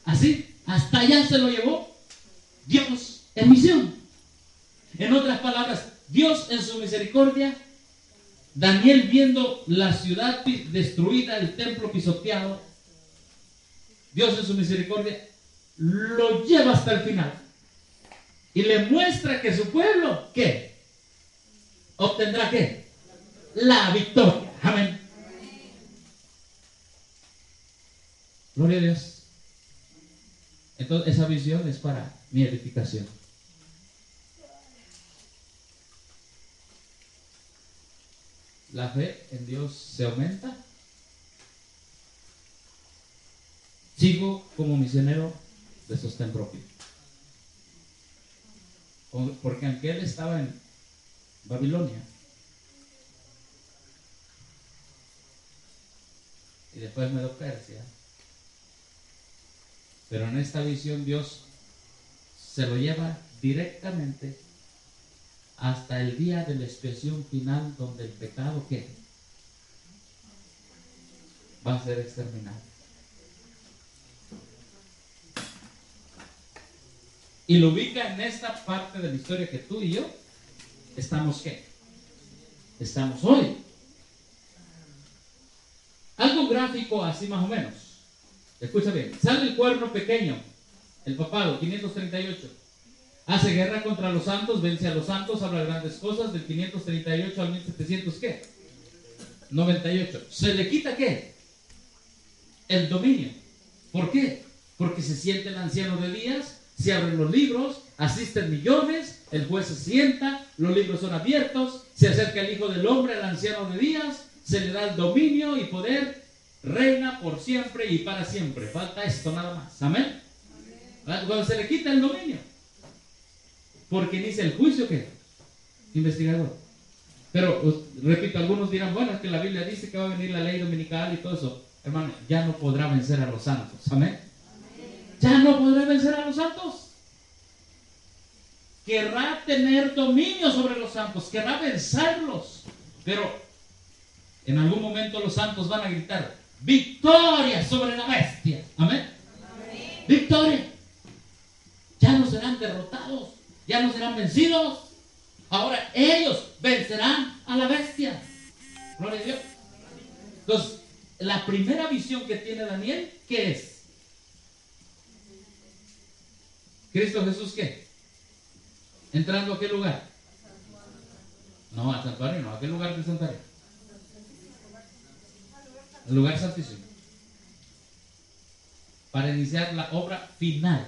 Así, hasta allá se lo llevó Dios en misión. En otras palabras, Dios en su misericordia, Daniel viendo la ciudad destruida, el templo pisoteado, Dios en su misericordia lo lleva hasta el final y le muestra que su pueblo, ¿qué? Obtendrá ¿qué? La victoria. Amén. Gloria a Dios. Entonces esa visión es para mi edificación. La fe en Dios se aumenta. Sigo como misionero de sostén propio. Porque aunque él estaba en Babilonia y después Medo Persia, pero en esta visión Dios se lo lleva directamente hasta el día de la expiación final, donde el pecado ¿qué? Va a ser exterminado. Y lo ubica en esta parte de la historia que tú y yo estamos ¿qué? Estamos hoy. Algo gráfico así más o menos. Escucha bien. Sale el cuerno pequeño, el papado, 538. Hace guerra contra los santos, vence a los santos, habla grandes cosas, del 538 al 1700, ¿qué? 98. ¿Se le quita qué? El dominio. ¿Por qué? Porque se siente el anciano de días, se abren los libros, asisten millones, el juez se sienta, los libros son abiertos, se acerca el Hijo del Hombre, el anciano de días, se le da el dominio y poder, reina por siempre y para siempre. Falta esto nada más. Amén. Cuando se le quita el dominio, porque inicia el juicio, ¿qué? Investigador. Pero, repito, algunos dirán, bueno, es que la Biblia dice que va a venir la ley dominical y todo eso. Hermano, ya no podrá vencer a los santos. Amén. Ya no podrá vencer a los santos. Querrá tener dominio sobre los santos, querrá vencerlos. Pero, en algún momento los santos van a gritar, victoria sobre la bestia. Amén. Amén. Victoria. Ya no serán derrotados, ya no serán vencidos. Ahora ellos vencerán a la bestia. Gloria a Dios. Entonces, la primera visión que tiene Daniel, ¿qué es? ¿Cristo Jesús qué? ¿Entrando a qué lugar? No, al santuario no. ¿A qué lugar del santuario? El lugar santísimo. Para iniciar la obra final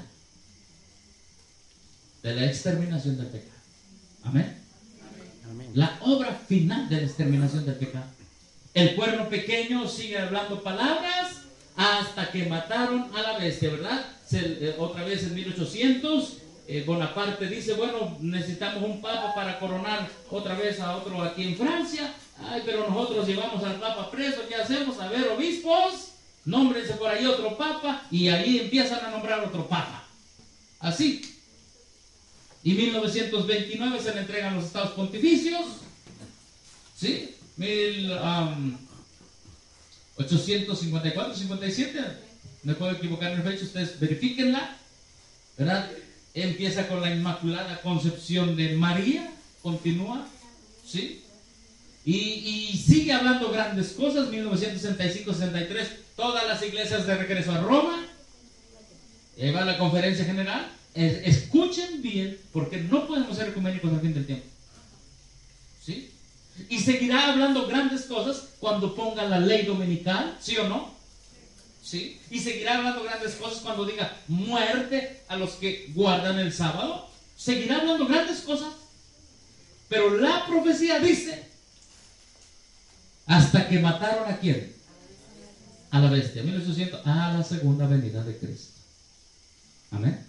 de la exterminación del pecado. Amén. Amén. La obra final de la exterminación del pecado. El cuerno pequeño sigue hablando palabras hasta que mataron a la bestia, ¿verdad? Otra vez en 1800, Bonaparte dice, bueno, necesitamos un papa para coronar otra vez a otro aquí en Francia. Ay, pero nosotros llevamos al papa preso, ¿qué hacemos? A ver, obispos, nómbrense por ahí otro papa, y ahí empiezan a nombrar otro papa. Así. Y 1929 se le entregan los estados pontificios. ¿Sí? 1854, 57. Me puedo equivocar en el fecha, ustedes verifíquenla. ¿Verdad? Empieza con la Inmaculada Concepción de María. Continúa. ¿Sí? Y sigue hablando grandes cosas. 1965-63. Todas las iglesias de regreso a Roma. Y ahí va la conferencia general. Escuchen bien, porque no podemos ser ecuménicos al fin del tiempo. ¿Sí? Y seguirá hablando grandes cosas cuando ponga la ley dominical, ¿sí o no? ¿Sí? Y seguirá hablando grandes cosas cuando diga muerte a los que guardan el sábado. Seguirá hablando grandes cosas. Pero la profecía dice, hasta que mataron ¿a quién? A la bestia. 1800, a la segunda venida de Cristo. Amén.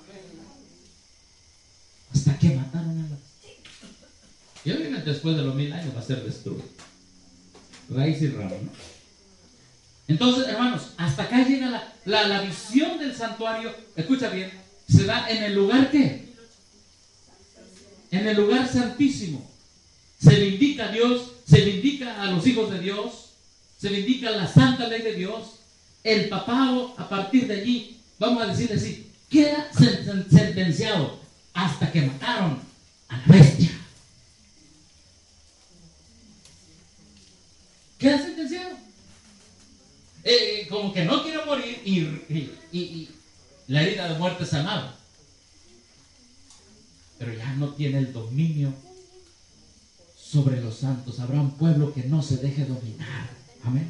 Hasta que mataron a la bestia. Y obviamente después de los 1000 años va a ser destruido. Raíz y ramo, ¿no? Entonces, hermanos, hasta acá llega la visión del santuario. Escucha bien, se da en el lugar ¿qué? En el lugar santísimo. Se le indica a Dios, se le indica a los hijos de Dios, se le indica la santa ley de Dios. El papado a partir de allí vamos a decirle así, queda sentenciado hasta que mataron a la bestia. Queda sentenciado. Como que no quiere morir y la herida de muerte sanada. Pero ya no tiene el dominio sobre los santos. Habrá un pueblo que no se deje dominar. Amén.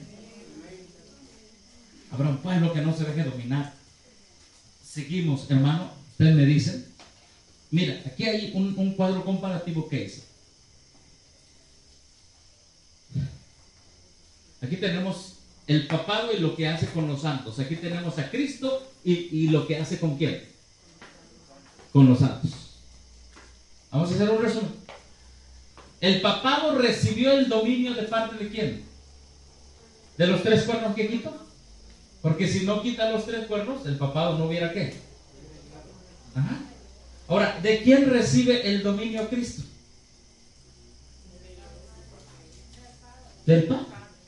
Habrá un pueblo que no se deje dominar. Seguimos, hermano. Ustedes me dicen. Mira, aquí hay un cuadro comparativo que hice. Aquí tenemos el papado y lo que hace con los santos. Aquí tenemos a Cristo y lo que hace con quién. Con los santos. Vamos a hacer un resumen. El papado recibió el dominio de parte de quién. De los 3 cuernos que quitó. Porque si no quita los 3 cuernos, el papado no hubiera qué. Ajá. Ahora, ¿de quién recibe el dominio Cristo? Del Padre.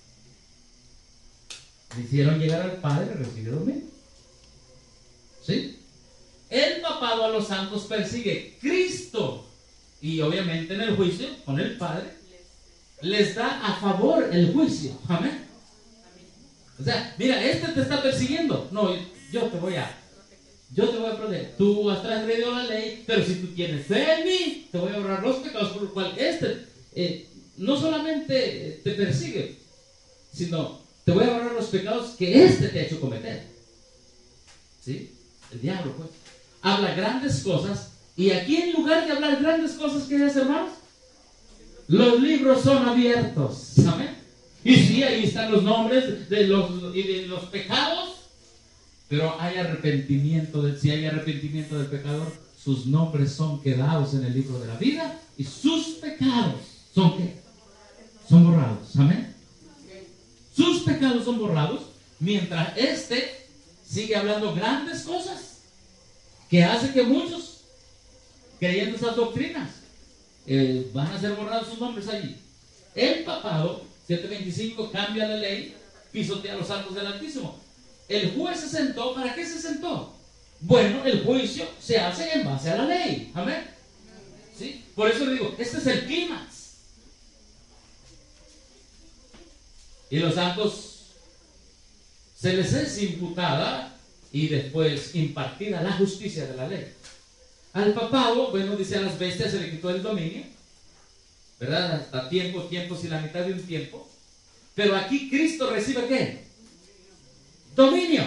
Le hicieron llegar al Padre, recibió dominio. ¿Sí? El papado a los santos persigue. Cristo, y obviamente en el juicio con el Padre, les da a favor el juicio. Amén. O sea, mira, este te está persiguiendo. No, yo te voy a proteger. Tú has transgredido la ley, pero si tú tienes fe en mí, te voy a ahorrar los pecados, por lo cual no solamente te persigue, sino te voy a ahorrar los pecados que te ha hecho cometer. ¿Sí? El diablo, pues, habla grandes cosas. Y aquí, en lugar de hablar grandes cosas, ¿qué es, hermanos? Los libros son abiertos. ¿Amén? Y sí, ahí están los nombres de los pecados. Pero hay arrepentimiento. Si hay arrepentimiento del pecador, sus nombres son quedados en el libro de la vida. Y sus pecados son ¿qué? Son borrados. Amén. Sus pecados son borrados. Mientras sigue hablando grandes cosas que hace que muchos, creyendo esas doctrinas, van a ser borrados sus nombres allí. El papado 725 cambia la ley, pisotea a los santos del Altísimo. El juez se sentó. ¿Para qué se sentó? Bueno, el juicio se hace en base a la ley. Amén. ¿Sí? Por eso le digo, este es el clímax. Y los santos se les es imputada y después impartida la justicia de la ley. Al papado, bueno, dice, a las bestias se le quitó el dominio, ¿verdad? Hasta tiempos y la mitad de un tiempo. Pero aquí Cristo recibe ¿qué? Dominio.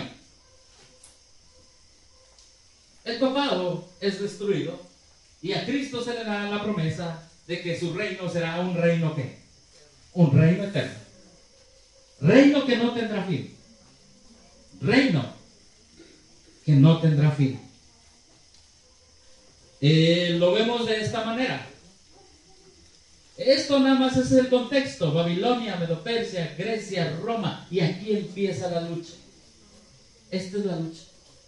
El papado es destruido y a Cristo se le da la promesa de que su reino será un reino ¿qué? Un reino eterno. Reino que no tendrá fin. Reino que no tendrá fin. Lo vemos de esta manera. Esto nada más es el contexto. Babilonia, Medo-Persia, Grecia, Roma. Y aquí empieza la lucha. Esta es la lucha.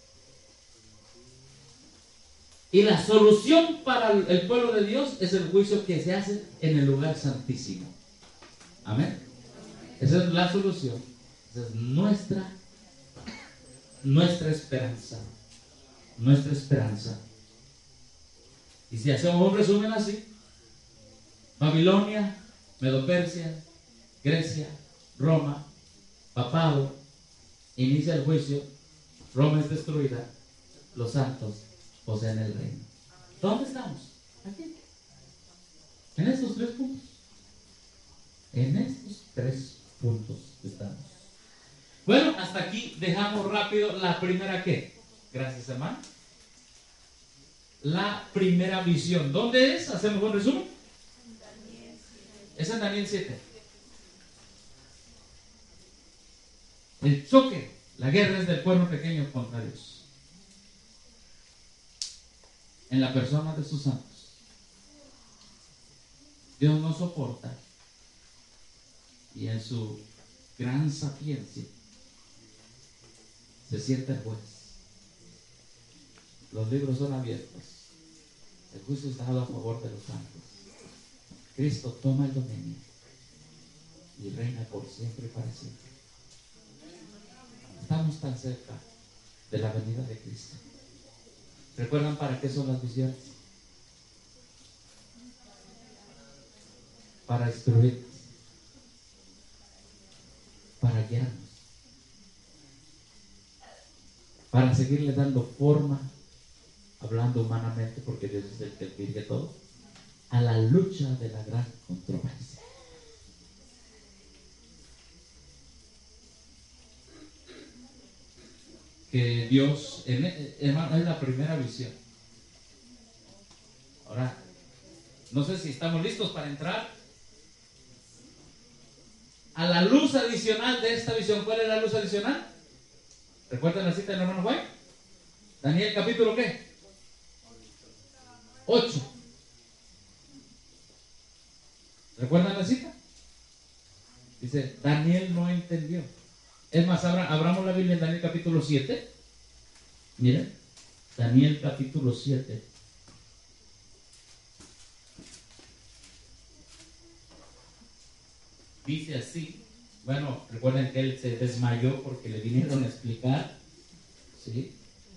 Y la solución para el pueblo de Dios es el juicio que se hace en el lugar santísimo. Amén. Esa es la solución. Esa es nuestra esperanza. Nuestra esperanza. Y si hacemos un resumen así: Babilonia, Medo-Persia, Grecia, Roma, papado, inicia el juicio, Roma es destruida, los santos poseen el reino. ¿Dónde estamos? Aquí. En estos 3 puntos. En estos 3 puntos estamos. Bueno, hasta aquí dejamos rápido la primera ¿qué? Gracias, hermano. La primera visión. ¿Dónde es? ¿Hacemos un resumen? Es en Daniel 7. El choque, la guerra es del pueblo pequeño contra Dios. En la persona de sus santos. Dios no soporta. Y en su gran sapiencia se sienta el juez. Los libros son abiertos. El juicio está dado a favor de los santos. Cristo toma el dominio y reina por siempre y para siempre. Estamos tan cerca. de la venida de Cristo. ¿Recuerdan para qué son las visiones? Para instruirnos, para guiarnos, para seguirle dando forma, hablando humanamente, porque Dios es el que dirige todo, a la lucha de la gran controversia. Que Dios, hermano, es la primera visión. Ahora, no sé si estamos listos para entrar a la luz adicional de esta visión. ¿Cuál es la luz adicional? ¿Recuerdan la cita del hermano White? Daniel capítulo ¿qué? 8. ¿Recuerdan la cita? Dice, Daniel no entendió. Es más, abramos la Biblia en Daniel capítulo 7. Miren, Daniel capítulo 7. Dice así. Bueno, recuerden que él se desmayó porque le vinieron a explicar. ¿Sí?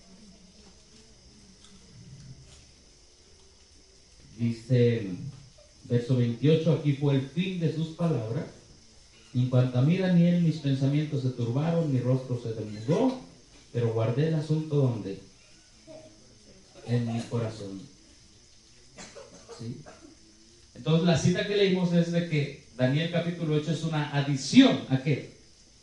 Dice, verso 28, aquí fue el fin de sus palabras. En cuanto a mí, Daniel, mis pensamientos se turbaron, mi rostro se demudó, pero guardé el asunto ¿dónde? En mi corazón. ¿Sí? Entonces la cita que leímos es de que Daniel capítulo 8 es una adición ¿a qué?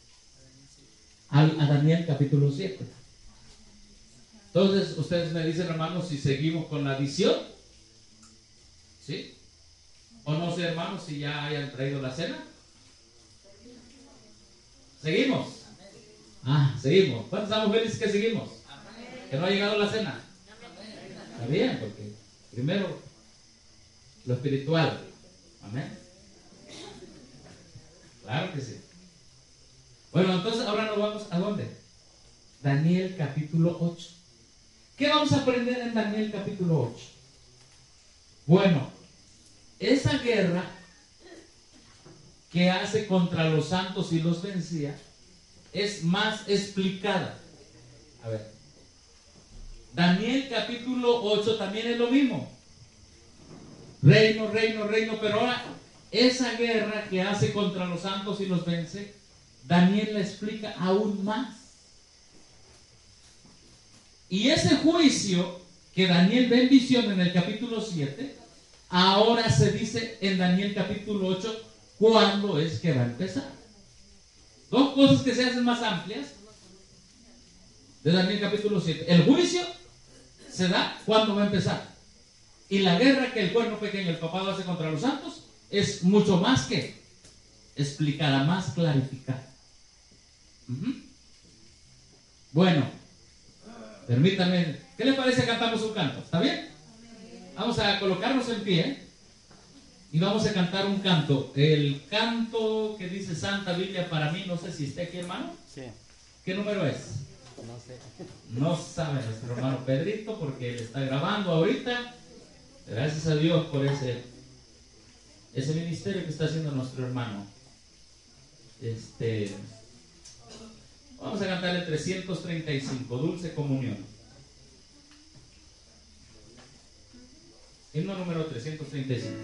A Daniel capítulo 7. Entonces ustedes me dicen, hermanos, si seguimos con la adición, ¿sí? O no sé, hermanos, si ya hayan traído la cena. ¿Seguimos? Seguimos. ¿Cuántos estamos felices que seguimos? Que no ha llegado la cena. Está bien, porque primero lo espiritual. Amén. Claro que sí. Bueno, entonces ahora nos vamos ¿a dónde? Daniel capítulo 8. ¿Qué vamos a aprender en Daniel capítulo 8? Bueno, esa guerra que hace contra los santos y los vencía es más explicada. A ver, Daniel capítulo 8 también es lo mismo. Reino, reino, reino, pero ahora esa guerra que hace contra los santos y los vence, Daniel la explica aún más. Y ese juicio que Daniel ve en visión en el capítulo 7, ahora se dice en Daniel capítulo 8 cuándo es que va a empezar. Dos cosas que se hacen más amplias de Daniel capítulo 7. El juicio se da cuando va a empezar. Y la guerra que el cuerno pequeño, el papado, hace contra los santos es mucho más que explicada, más clarificada. Bueno, permítanme, ¿qué les parece? Cantamos un canto, ¿está bien? Vamos a colocarnos en pie y vamos a cantar un canto. El canto que dice Santa Biblia para mí, no sé si está aquí, hermano. Sí. ¿Qué número es? No sé. No sabe nuestro hermano Pedrito porque él está grabando ahorita. Gracias a Dios por ese ministerio que está haciendo nuestro hermano. Vamos a cantar el 335, Dulce Comunión. Himno número 335.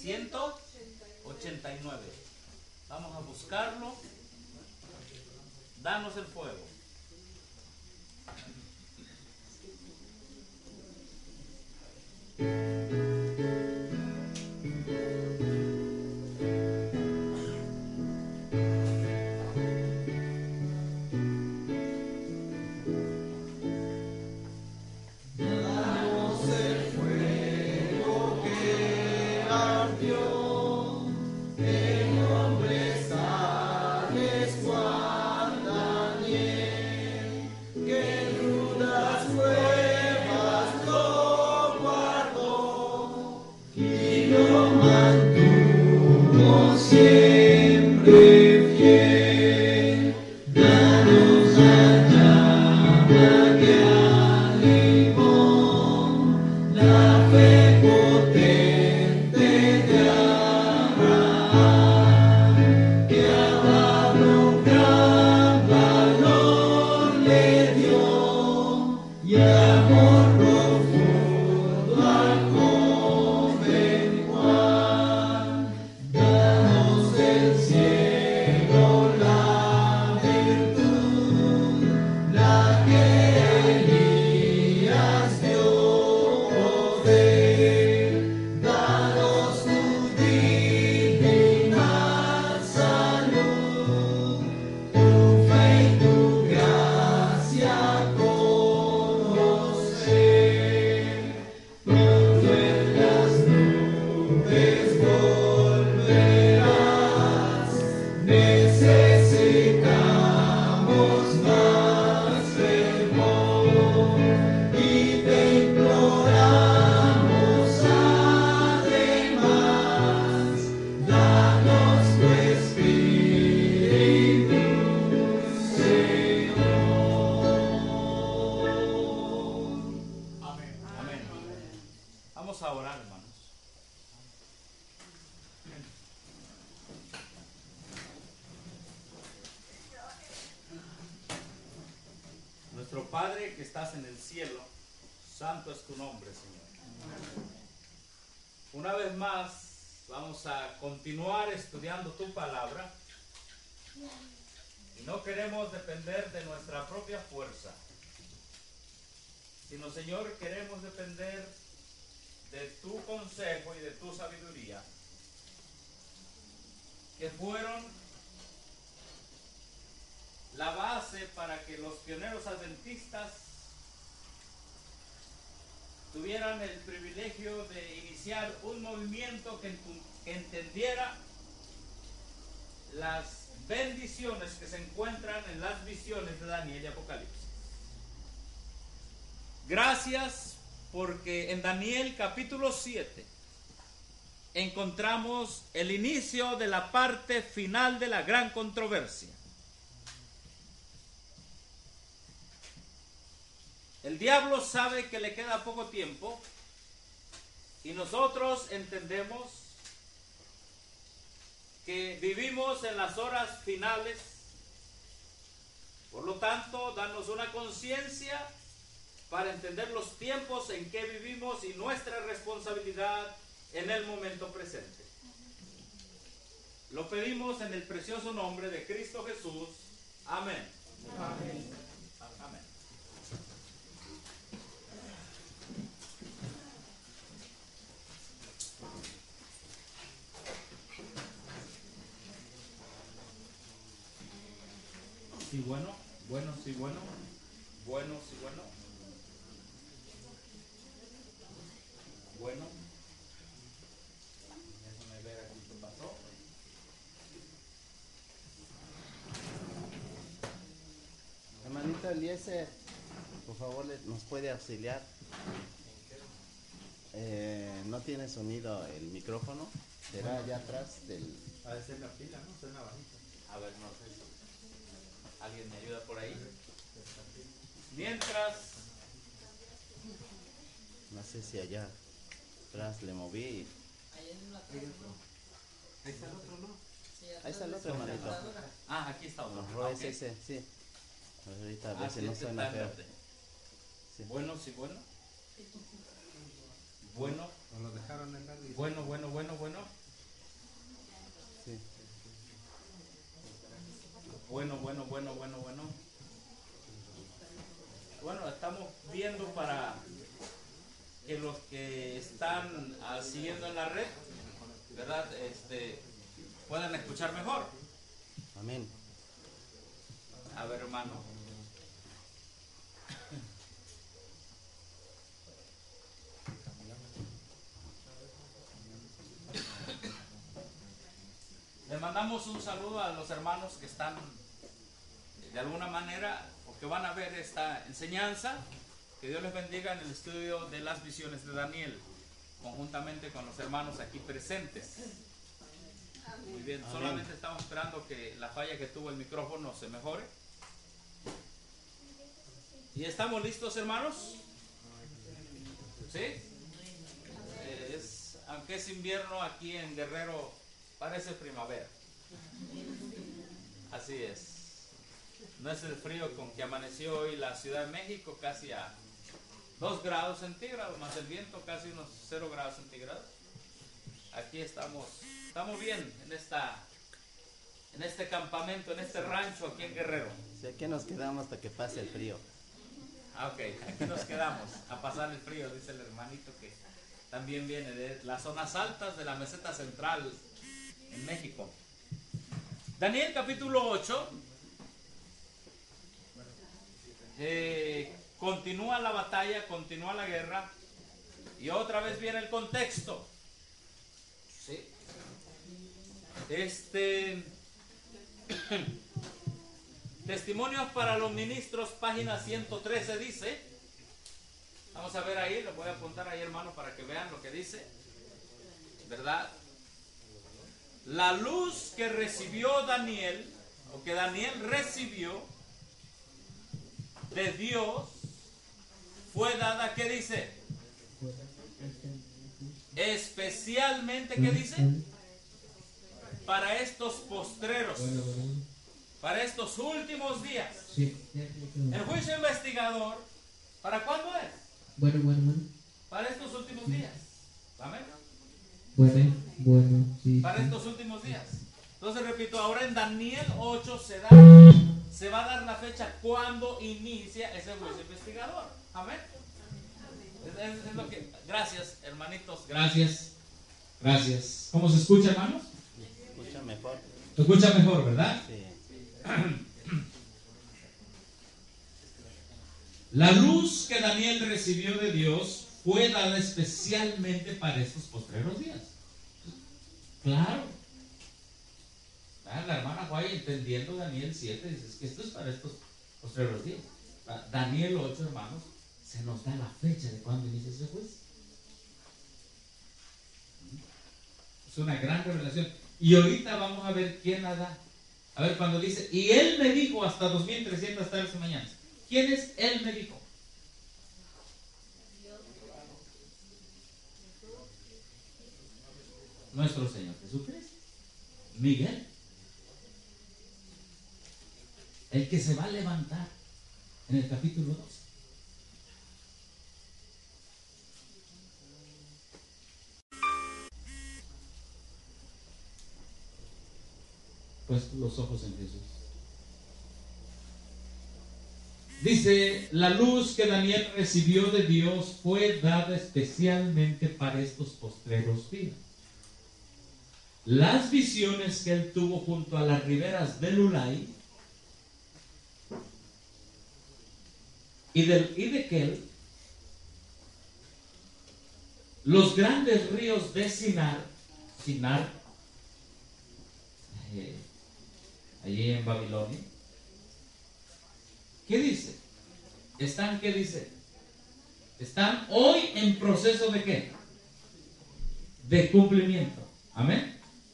189. Vamos a buscarlo. Danos el fuego. Padre que estás en el cielo, santo es tu nombre, Señor. Una vez más vamos a continuar estudiando tu palabra y no queremos depender de nuestra propia fuerza, sino, Señor, queremos depender de tu consejo y de tu sabiduría, que fueron la base para que los pioneros adventistas tuvieran el privilegio de iniciar un movimiento que entendiera las bendiciones que se encuentran en las visiones de Daniel y Apocalipsis. Gracias porque en Daniel capítulo 7 encontramos el inicio de la parte final de la gran controversia. El diablo sabe que le queda poco tiempo y nosotros entendemos que vivimos en las horas finales. Por lo tanto, danos una conciencia para entender los tiempos en que vivimos y nuestra responsabilidad en el momento presente. Lo pedimos en el precioso nombre de Cristo Jesús. Amén. Amén. Amén. Sí, bueno, sí, bueno, sí, bueno. Bueno, déjame ver aquí qué pasó. Hermanito Eliezer, por favor, ¿nos puede auxiliar? No tiene sonido el micrófono. ¿Será allá atrás del...? Ha de ser la pila, ¿no? Suena bajito. A ver, no sé. ¿Alguien me ayuda por ahí? Mientras... No sé si allá atrás le moví. Ahí está el otro, ¿no? Ahí está el otro, hermanito. Ah, aquí está otro. No, es ese, sí. Ahorita a ver si sí, no suena feo. Sí. Bueno, sí, bueno. Bueno. Nos lo dejaron en la Bueno. Bueno, estamos viendo para que los que están siguiendo en la red, ¿verdad? Puedan escuchar mejor. Amén. A ver, hermano. Le mandamos un saludo a los hermanos que están de alguna manera o que van a ver esta enseñanza. Que Dios les bendiga en el estudio de las visiones de Daniel, conjuntamente con los hermanos aquí presentes. Muy bien, Amén. solamente estamos esperando que la falla que tuvo el micrófono se mejore. ¿Y estamos listos, hermanos? ¿Sí? Aunque es invierno, aquí en Guerrero parece primavera. Así es. No es el frío con que amaneció hoy la Ciudad de México, casi a 2 grados centígrados, más el viento casi unos 0 grados centígrados. Aquí estamos bien en este campamento, en este rancho aquí en Guerrero. Sí, aquí nos quedamos hasta que pase el frío. Ok, aquí nos quedamos a pasar el frío, dice el hermanito que también viene de las zonas altas de la meseta central en México. Daniel capítulo 8. Continúa la batalla, continúa la guerra y otra vez viene el contexto. ¿Sí? Testimonios para los ministros, página 113 dice. Vamos a ver ahí, lo voy a apuntar ahí, hermano, para que vean lo que dice. ¿Verdad? La luz que recibió Daniel, o que Daniel recibió de Dios, fue dada, ¿qué dice? Especialmente, ¿qué dice? Para estos postreros, para estos últimos días. El juicio investigador, ¿para cuándo es? Bueno. Para estos últimos días. ¿Amén? Bueno, sí. Para estos últimos días. Entonces repito, ahora en Daniel 8 se va a dar la fecha cuando inicia ese juicio investigador. Amén. Es lo que. Gracias, hermanitos. Gracias. ¿Cómo se escucha, hermanos? Escucha mejor. Se escucha mejor, ¿verdad? Sí. La luz que Daniel recibió de Dios fue dada especialmente para estos postreros días. Claro. La hermana Guay, entendiendo Daniel 7, dice que esto es para estos postreros días. Daniel 8, hermanos, se nos da la fecha de cuándo inicia ese juicio. Es una gran revelación. Y ahorita vamos a ver quién la da. A ver, cuando dice, y él me dijo hasta 2300 tardes y mañanas. ¿Quién es él me dijo? Nuestro Señor Jesucristo. Miguel. El que se va a levantar en el capítulo 2. Pues los ojos en Jesús. Dice, la luz que Daniel recibió de Dios fue dada especialmente para estos postreros días. Las visiones que él tuvo junto a las riberas del Ulai y de Kel, los grandes ríos de Sinar, allí en Babilonia. ¿Qué dice? ¿Qué dice? Están hoy en proceso de ¿qué? De cumplimiento. Amén.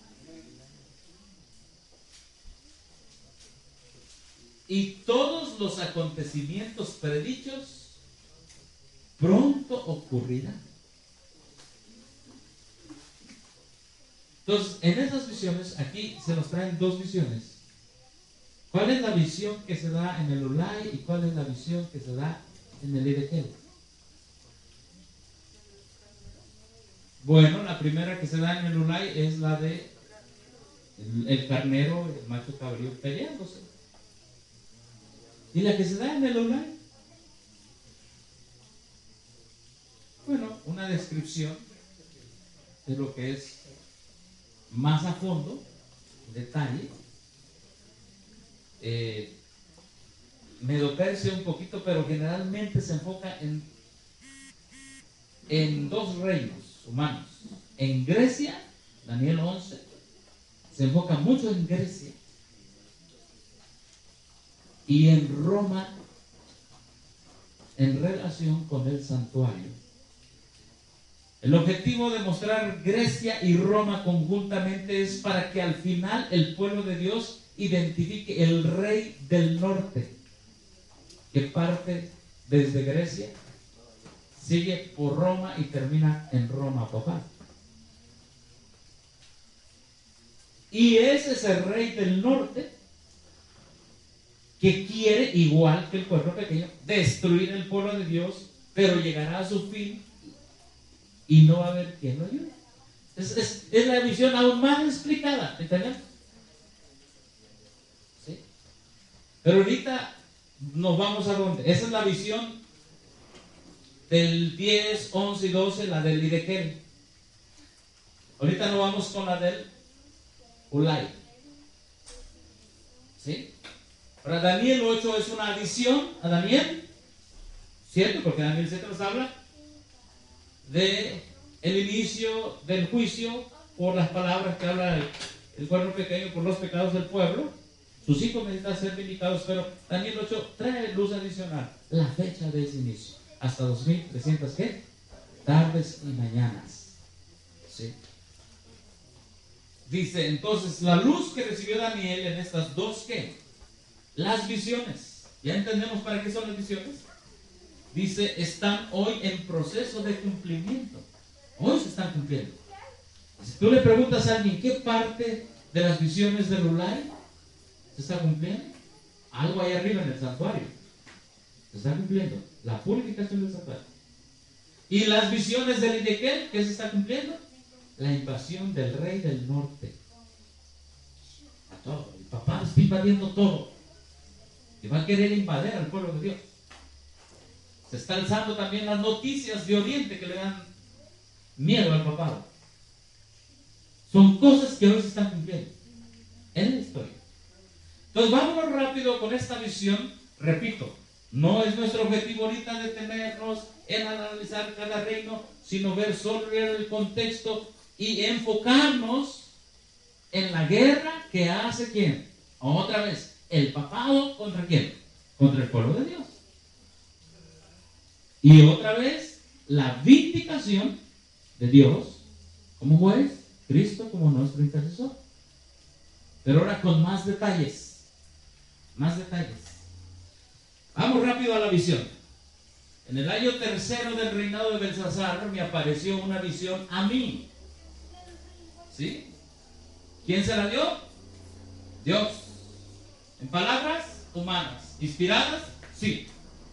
Y todos los acontecimientos predichos pronto ocurrirán. Entonces, en esas visiones, aquí se nos traen 2 visiones. ¿Cuál es la visión que se da en el Ulai y cuál es la visión que se da en el Idekel? Bueno, la primera que se da en el Ulai es la de el carnero y el macho cabrío peleándose. ¿Sí? Esa es la visión que se da en el Ulai. La segunda visión que se da en el Idekel es la de el macho cabrío peleándose. ¿Sí? Esa es la visión que se da en el Ulai. La primera que se da en el Ulai es la de el carnero y el macho cabrío peleándose. ¿Sí? ¿Y la que se da en el Ulay? Bueno, una descripción de lo que es más a fondo, detalle. Medopersia un poquito, pero generalmente se enfoca en dos reinos humanos. En Grecia, Daniel 11, se enfoca mucho en Grecia. Y en Roma, en relación con el santuario. El objetivo de mostrar Grecia y Roma conjuntamente es para que al final el pueblo de Dios identifique el rey del norte, que parte desde Grecia, sigue por Roma y termina en Roma papal. Y ese es el rey del norte que quiere, igual que el pueblo pequeño, destruir el pueblo de Dios, pero llegará a su fin y no va a haber quien lo ayude. Es la visión aún más explicada, ¿entendés? ¿Sí? Pero ahorita nos vamos a dónde. Esa es la visión del 10, 11 y 12, la del Hidekel. Ahorita nos vamos con la del Ulay. ¿Sí? Ahora Daniel 8 es una adición a Daniel, ¿cierto? Porque Daniel 7 nos habla de el inicio del juicio por las palabras que habla el pueblo pequeño, por los pecados del pueblo. Sus hijos necesitan ser vindicados, pero Daniel 8 trae luz adicional, la fecha de ese inicio, hasta 2300 ¿qué? Tardes y mañanas. ¿Sí? Dice, entonces, la luz que recibió Daniel en estas dos, ¿qué? Las visiones. ¿Ya entendemos para qué son las visiones? Dice, están hoy en proceso de cumplimiento. Hoy se están cumpliendo. Si tú le preguntas a alguien, ¿qué parte de las visiones del Ulay se está cumpliendo? Algo ahí arriba en el santuario. Se está cumpliendo. La purificación del santuario. ¿Y las visiones del Hidekel, qué se está cumpliendo? La invasión del rey del norte. A todo. El papá está invadiendo todo. Y va a querer invadir al pueblo de Dios. Se está alzando también las noticias de Oriente que le dan miedo al papado. Son cosas que hoy se están cumpliendo en la historia. Entonces vámonos rápido con esta visión. Repito, no es nuestro objetivo ahorita detenernos en analizar cada reino, sino ver solo el contexto y enfocarnos en la guerra que hace ¿quién? Otra vez, el papado ¿contra quién? Contra el pueblo de Dios. Y otra vez, la vindicación de Dios como juez, Cristo como nuestro intercesor. Pero ahora con más detalles. Más detalles. Vamos rápido a la visión. En el año tercero del reinado de Belsasar me apareció una visión a mí. ¿Sí? ¿Quién se la dio? Dios. En palabras humanas. ¿Inspiradas? Sí.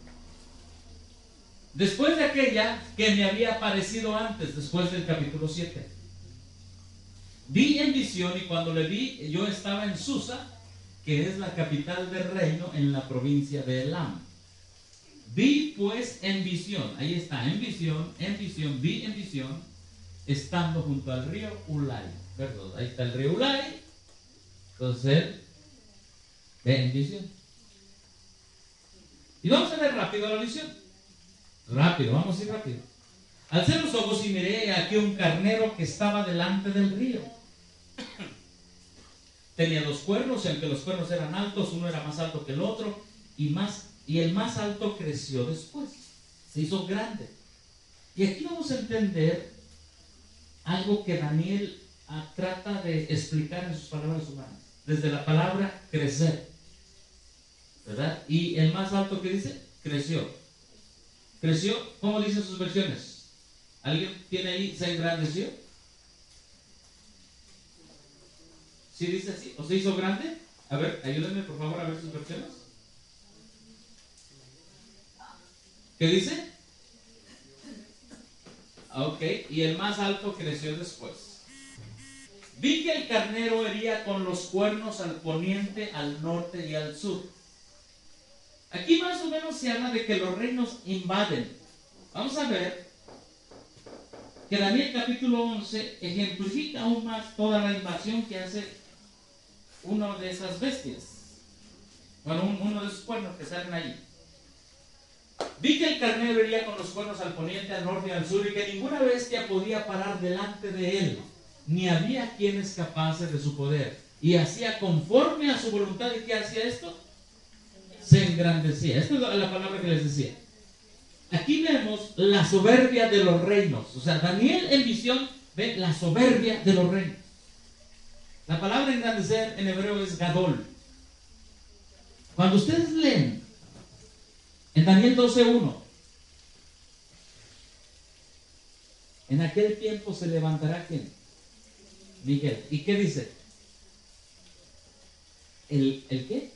Después de aquella que me había aparecido antes, después del capítulo 7. Vi en visión y cuando le vi, yo estaba en Susa, que es la capital del reino en la provincia de Elam. Vi pues en visión, ahí está, en visión, vi en visión, estando junto al río Ulay. Perdón, ahí está el río Ulay. Entonces él ve en visión. Y vamos a ver rápido la visión. Rápido, vamos a ir rápido. Alcé los ojos y miré aquí un carnero que estaba delante del río. Tenía dos cuernos, y aunque los cuernos eran altos, uno era más alto que el otro, y el más alto creció después. Se hizo grande. Y aquí vamos a entender algo que Daniel trata de explicar en sus palabras humanas. Desde la palabra crecer. ¿Verdad? Y el más alto que dice, creció. Creció, ¿cómo dicen sus versiones? ¿Alguien tiene ahí, se engrandeció? ¿Sí dice así? ¿O se hizo grande? A ver, ayúdenme por favor a ver sus versiones. ¿Qué dice? Ok, y el más alto creció después. Vi que el carnero hería con los cuernos al poniente, al norte y al sur. Aquí más o menos se habla de que los reinos invaden. Vamos a ver que Daniel capítulo 11 ejemplifica aún más toda la invasión que hace uno de esas bestias. Bueno, uno de esos cuernos que salen allí. Vi que el carnero iría con los cuernos al poniente, al norte y al sur, y que ninguna bestia podía parar delante de él, ni había quien escapase de su poder. Y hacía conforme a su voluntad. ¿Y qué hacía esto? Se engrandecía. Esta es la palabra que les decía. Aquí vemos la soberbia de los reinos. O sea, Daniel en visión ve la soberbia de los reinos. La palabra engrandecer en hebreo es gadol. Cuando ustedes leen en Daniel 12:1, en aquel tiempo se levantará ¿quién? Miguel. ¿Y qué dice? ¿El qué?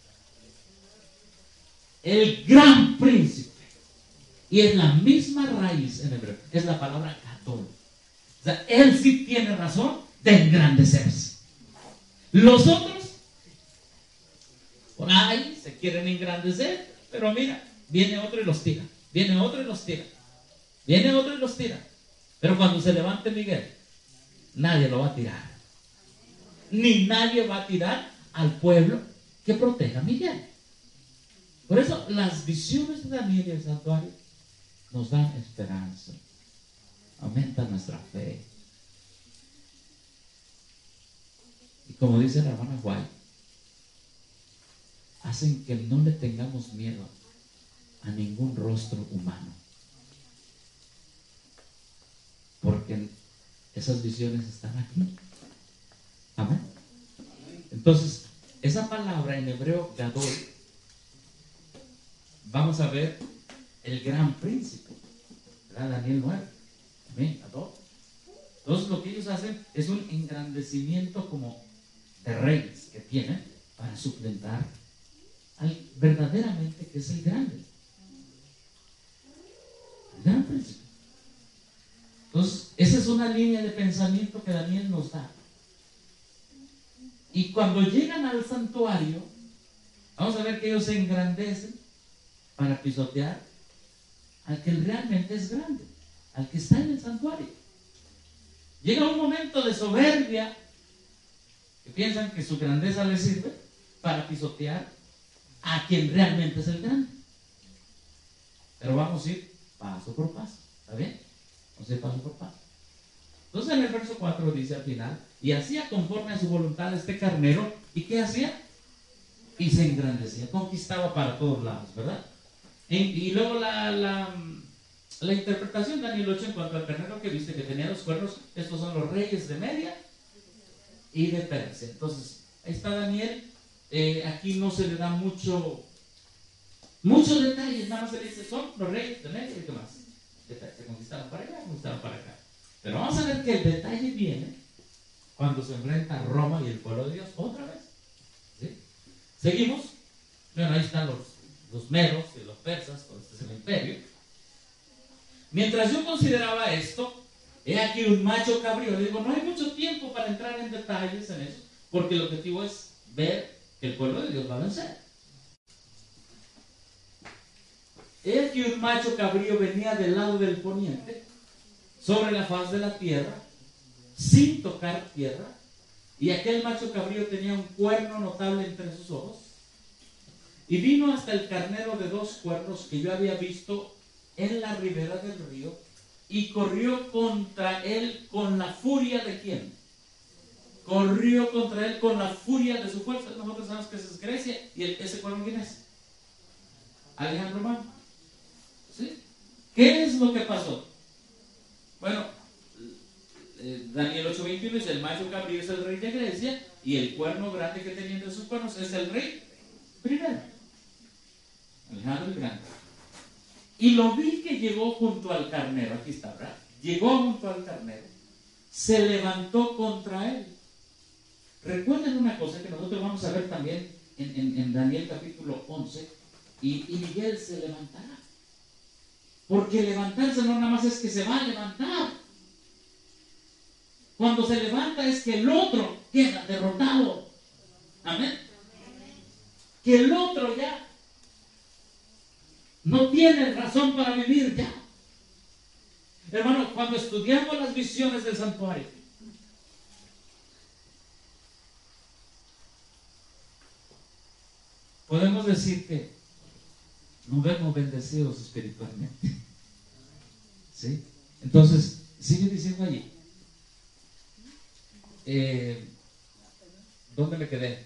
El gran príncipe. Y es la misma raíz en hebreo. Es la palabra gadol. O sea, él sí tiene razón de engrandecerse. Los otros, por ahí, se quieren engrandecer, pero mira, viene otro y los tira. Viene otro y los tira. Viene otro y los tira. Pero cuando se levante Miguel, nadie lo va a tirar. Ni nadie va a tirar al pueblo que proteja a Miguel. Por eso las visiones de Daniel y el santuario nos dan esperanza, aumentan nuestra fe. Y como dice la hermana White, hacen que no le tengamos miedo a ningún rostro humano, porque esas visiones están aquí. Amén. Entonces, esa palabra en hebreo gadol, vamos a ver el gran príncipe, ¿verdad? Daniel 9. Amén. Gadol. Entonces, lo que ellos hacen es un engrandecimiento como de reyes que tienen para suplantar al verdaderamente que es el grande, el gran príncipe. Entonces, esa es una línea de pensamiento que Daniel nos da. Y cuando llegan al santuario, vamos a ver que ellos se engrandecen para pisotear al que realmente es grande, al que está en el santuario. Llega un momento de soberbia que piensan que su grandeza les sirve para pisotear a quien realmente es el grande. Pero vamos a ir paso por paso, ¿está bien? Vamos a ir paso por paso. Entonces en el verso 4 dice al final: y hacía conforme a su voluntad este carnero. ¿Y qué hacía? Y se engrandecía, conquistaba para todos lados, ¿verdad? Y luego la interpretación de Daniel 8 en cuanto al carnero que viste que tenía los cuernos. Estos son los reyes de Media y de Persia. Entonces ahí está Daniel. Aquí no se le da muchos detalles, nada más se le dice son los reyes de Media y qué más. Se conquistaron para allá, conquistaron para acá. Pero vamos a ver que el detalle viene cuando se enfrenta Roma y el pueblo de Dios otra vez. ¿Sí? Seguimos. Bueno, ahí están los medos y los persas, todo este es el imperio. Mientras yo consideraba esto, he aquí un macho cabrío. Le digo, no hay mucho tiempo para entrar en detalles en eso, porque el objetivo es ver que el pueblo de Dios va a vencer. He aquí un macho cabrío venía del lado del poniente, sobre la faz de la tierra, sin tocar tierra, y aquel macho cabrío tenía un cuerno notable entre sus ojos, y vino hasta el carnero de 2 cuernos que yo había visto en la ribera del río, y corrió contra él con la furia de ¿quién? Corrió contra él con la furia de su fuerza. Nosotros sabemos que esa es Grecia, y ese cuerno ¿quién es? Alejandro Magno. ¿Sí? ¿Qué es lo que pasó? Bueno, Daniel 8:21 dice: el macho cabrío es el rey de Grecia, y el cuerno grande que tenía entre sus cuernos es el rey primero, Alejandro el Grande. Y lo vi que llegó junto al carnero. Aquí está, ¿verdad? Llegó junto al carnero, se levantó contra él. Recuerden una cosa que nosotros vamos a ver también en Daniel capítulo 11, y Miguel se levantará. Porque levantarse no nada más es que se va a levantar. Cuando se levanta es que el otro queda derrotado. Amén. Que el otro ya No tiene razón para vivir ya. Hermano, cuando estudiamos las visiones del santuario, podemos decir que nos vemos bendecidos espiritualmente. ¿Sí? Entonces, sigue diciendo allí. ¿Dónde me quedé?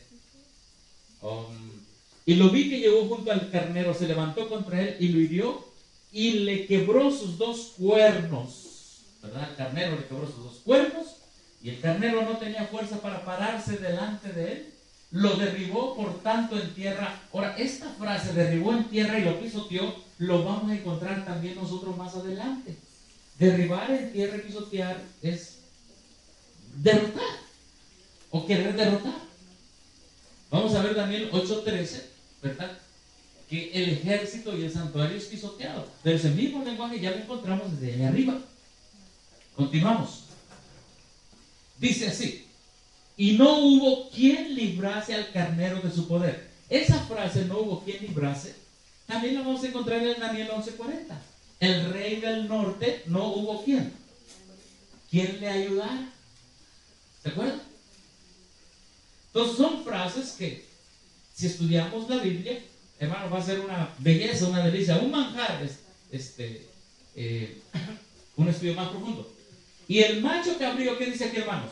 Y lo vi que llegó junto al carnero, se levantó contra él y lo hirió y le quebró sus dos cuernos. ¿Verdad? El carnero le quebró sus dos cuernos y el carnero no tenía fuerza para pararse delante de él. Lo derribó por tanto en tierra. Ahora, esta frase, derribó en tierra y lo pisoteó, lo vamos a encontrar también nosotros más adelante. Derribar en tierra y pisotear es derrotar o querer derrotar. Vamos a ver Daniel 8:13, ¿verdad? Que el ejército y el santuario es pisoteado. Pero ese mismo lenguaje ya lo encontramos desde allá arriba. Continuamos. Dice así: y no hubo quien librase al carnero de su poder. Esa frase, no hubo quien librase, también la vamos a encontrar en Daniel 11:40. El rey del norte, no hubo quien le ayudara. ¿Se acuerdan? Entonces son frases que, si estudiamos la Biblia, hermano, va a ser una belleza, una delicia, un manjar, un estudio más profundo. Y el macho cabrío, ¿qué dice aquí, hermanos?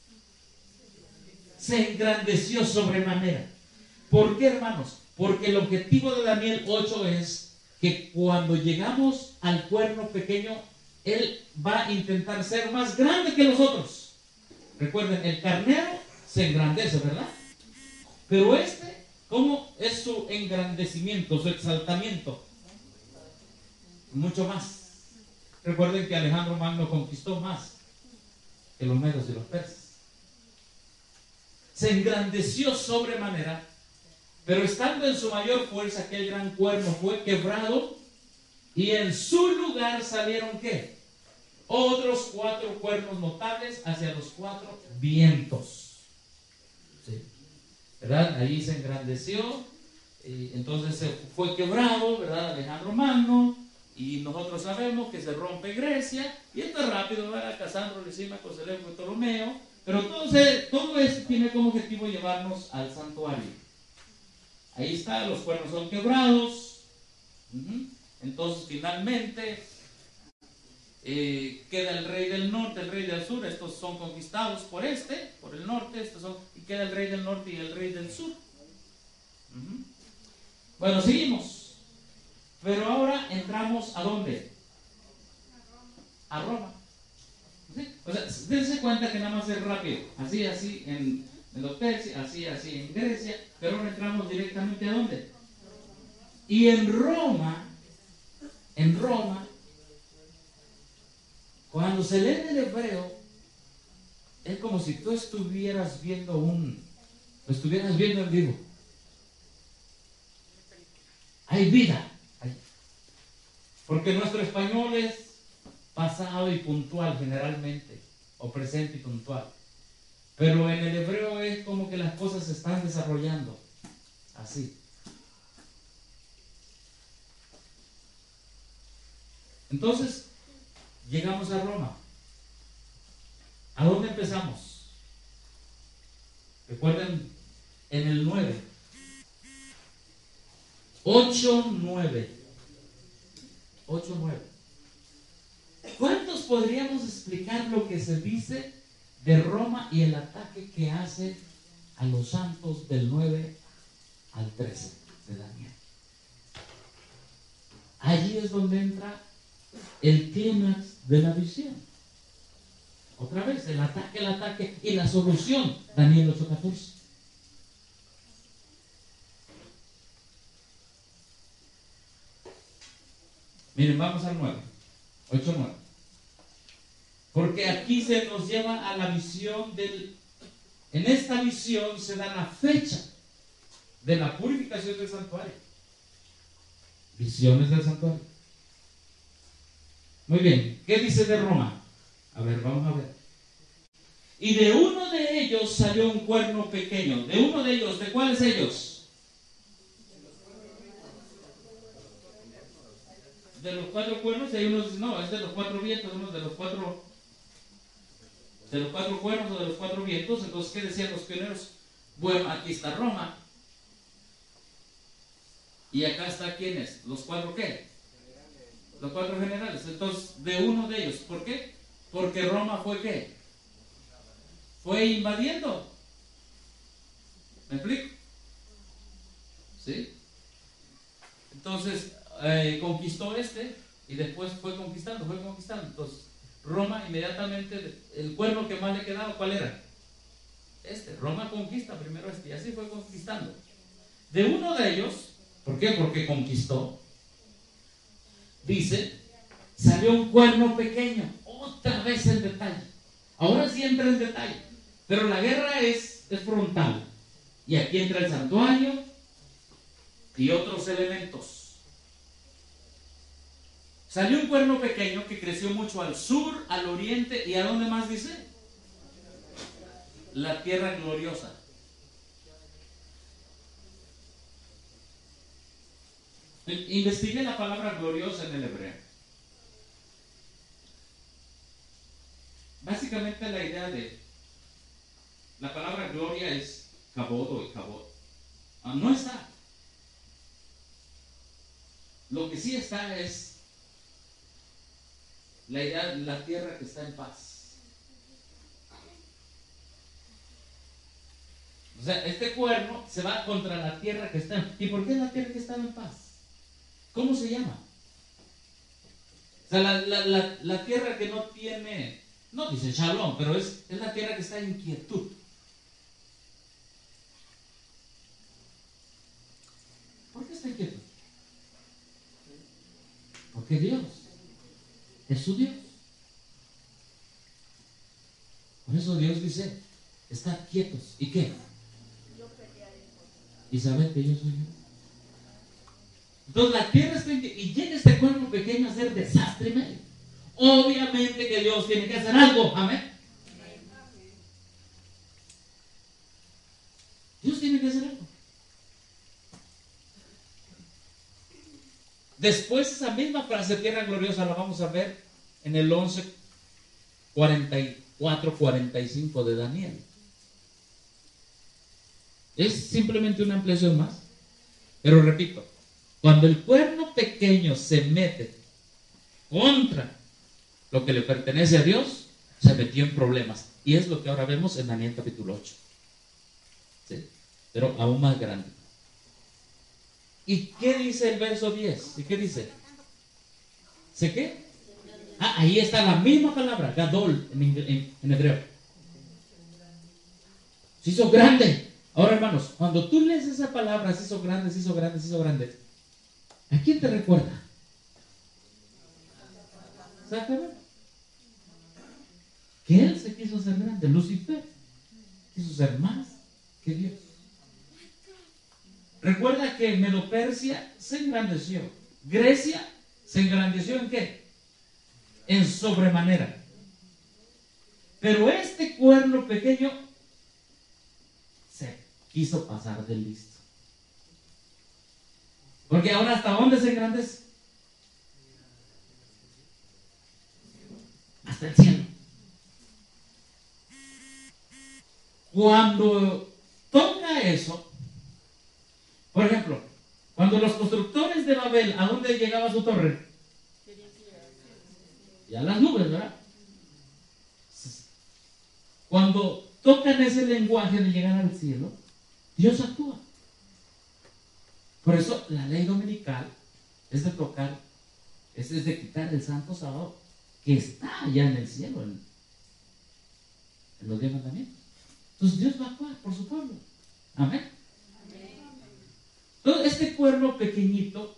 Se engrandeció sobremanera. ¿Por qué, hermanos? Porque el objetivo de Daniel 8 es que cuando llegamos al cuerno pequeño, él va a intentar ser más grande que los otros. Recuerden, el carnero se engrandece, ¿verdad? Pero ¿cómo es su engrandecimiento, su exaltamiento? Mucho más. Recuerden que Alejandro Magno conquistó más que los medos y los persas. Se engrandeció sobremanera, pero estando en su mayor fuerza, aquel gran cuerno fue quebrado y en su lugar salieron ¿qué? Otros 4 cuernos notables hacia los 4 vientos. ¿Sí? ¿Verdad? Ahí se engrandeció, entonces se fue quebrado, ¿verdad? Alejandro Magno, y nosotros sabemos que se rompe Grecia, y esto es rápido, ¿verdad? Casandro, Lisímaco, Seleuco y Ptolomeo, pero todo esto tiene como objetivo llevarnos al santuario. Ahí está, los cuernos son quebrados. Entonces finalmente queda el rey del norte, el rey del sur. Estos son conquistados por el norte, y queda el rey del norte y el rey del sur. Bueno, seguimos. Pero ahora entramos ¿a dónde? A Roma. ¿Sí? O sea, dense cuenta que nada más es rápido. Así en Persia, así en Grecia. Pero ahora entramos directamente ¿a dónde? Y en Roma, cuando se lee en el hebreo, es como si tú estuvieras viendo en vivo. Hay vida. Porque nuestro español es pasado y puntual generalmente, o presente y puntual. Pero en el hebreo es como que las cosas se están desarrollando así. Entonces, llegamos a Roma. ¿A dónde empezamos? Recuerden, en el 9. 8:9. ¿Cuántos podríamos explicar lo que se dice de Roma y el ataque que hace a los santos del 9 al 13 de Daniel? Allí es donde entra el clímax de la visión. Otra vez, el ataque y la solución. Daniel 8:14. Miren, vamos al 9. 8:9. Porque aquí se nos lleva a la visión en esta visión se da la fecha de la purificación del santuario. Visiones del santuario. Muy bien, ¿qué dice de Roma? A ver, vamos a ver. Y de uno de ellos salió un cuerno pequeño. De uno de ellos, ¿de cuáles ellos? de los 4 cuernos, y hay unos dicen, no, es de los 4 vientos, unos de los 4 cuernos o de los 4 vientos. Entonces, ¿qué decían los pioneros? Bueno, aquí está Roma. Y acá está, ¿quién es? ¿Los 4 qué? Los 4 generales. Entonces, de uno de ellos. ¿Por qué? Porque Roma fue ¿qué? Fue invadiendo. ¿Me explico? ¿Sí? Entonces, conquistó y después fue conquistando. Entonces, Roma inmediatamente, el cuerno que más le quedaba, ¿cuál era? Roma conquista primero y así fue conquistando. De uno de ellos, ¿por qué? Porque conquistó. Dice, salió un cuerno pequeño. Otra vez el detalle. Ahora sí entra el detalle. Pero la guerra es frontal. Y aquí entra el santuario y otros elementos. Salió un cuerno pequeño que creció mucho al sur, al oriente y ¿a dónde más dice? La tierra gloriosa. Investigué la palabra gloriosa en el hebreo. Básicamente la idea de la palabra gloria es kabod o kabod. No está. Lo que sí está es la idea de la tierra que está en paz. O sea, este cuerno se va contra la tierra que está en paz. ¿Y por qué la tierra que está en paz? ¿Cómo se llama? O sea, la tierra que no tiene, no dice shalom, pero es la tierra que está en quietud. ¿Por qué está en quietud? Porque Dios es su Dios. Por eso Dios dice, estad quietos. ¿Y qué? Y saber que yo soy yo. Entonces la tierra está en quietud. Y llega este cuerno pequeño a hacer desastre en medio. Obviamente que Dios tiene que hacer algo. Amén. Dios tiene que hacer algo. Después esa misma frase, tierra gloriosa, la vamos a ver en el 11:44-45 de Daniel. Es simplemente una ampliación más. Pero repito, cuando el cuerno pequeño se mete contra lo que le pertenece a Dios, se metió en problemas. Y es lo que ahora vemos en Daniel capítulo 8. ¿Sí? Pero aún más grande. ¿Y qué dice el verso 10? ¿Y qué dice? ¿Se qué? Ahí está la misma palabra, gadol, en hebreo. Se hizo grande. Ahora, hermanos, cuando tú lees esa palabra, se hizo grande, se hizo grande, se hizo grande, ¿a quién te recuerda? Exactamente. Que él se quiso hacer grande. Lucifer quiso ser más que Dios. Recuerda que Medo-Persia se engrandeció. Grecia se engrandeció ¿en qué? En sobremanera. Pero este cuerno pequeño se quiso pasar de listo. Porque ahora ¿hasta dónde se engrandece? Hasta el cielo. Cuando toca eso, por ejemplo, cuando los constructores de Babel, ¿a dónde llegaba su torre? Y a las nubes, ¿verdad? Cuando tocan ese lenguaje de llegar al cielo, Dios actúa. Por eso la ley dominical es de tocar, es de quitar el santo sábado que está allá en el cielo, en los 10 mandamientos. Entonces Dios va a actuar por su pueblo. Amén. Entonces este cuerno pequeñito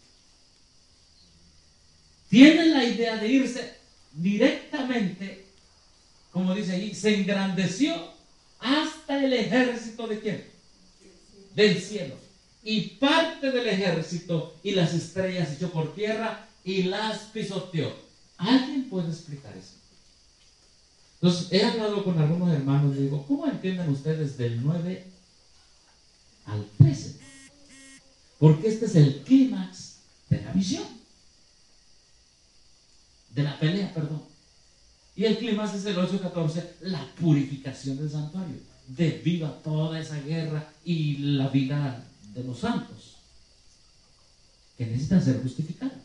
tiene la idea de irse directamente, como dice allí, se engrandeció hasta el ejército de ¿quién? Del cielo. Y parte del ejército y las estrellas echó por tierra y las pisoteó. ¿Alguien puede explicar eso? Entonces, he hablado con algunos hermanos y digo, ¿cómo entienden ustedes del 9 al 13? Porque este es el clímax de la visión. de la pelea, perdón. Y el clímax es el 8:14, la purificación del santuario, debido a toda esa guerra y la vida de los santos, que necesitan ser justificados.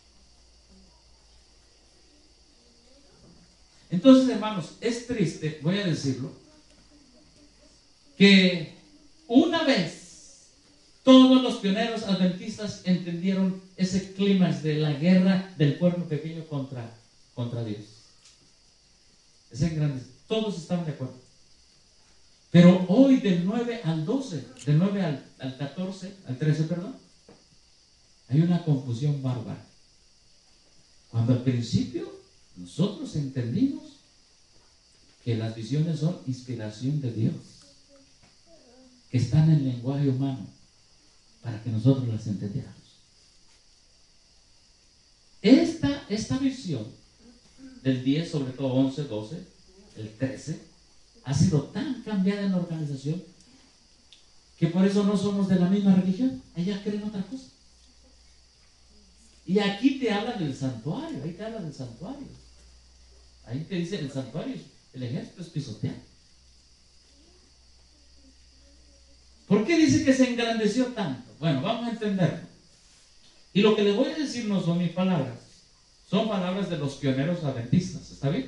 Entonces, hermanos, es triste, voy a decirlo, que una vez todos los pioneros adventistas entendieron ese clímax de la guerra del cuerno pequeño contra Dios. Ese grande, todos estaban de acuerdo. Pero hoy del 9 al 12, del 9 al 14, al 13, perdón, hay una confusión bárbara. Cuando al principio nosotros entendimos que las visiones son inspiración de Dios, que están en lenguaje humano, para que nosotros las entendiéramos. Esta visión del 10, sobre todo 11, 12, el 13, ha sido tan cambiada en la organización que por eso no somos de la misma religión. Allá creen otra cosa. Y aquí te habla del santuario, ahí te habla del santuario. Ahí te dice el santuario, el ejército es pisoteado. ¿Por qué dice que se engrandeció tanto? Bueno, vamos a entenderlo. Y lo que les voy a decir no son mis palabras, son palabras de los pioneros adventistas, ¿está bien?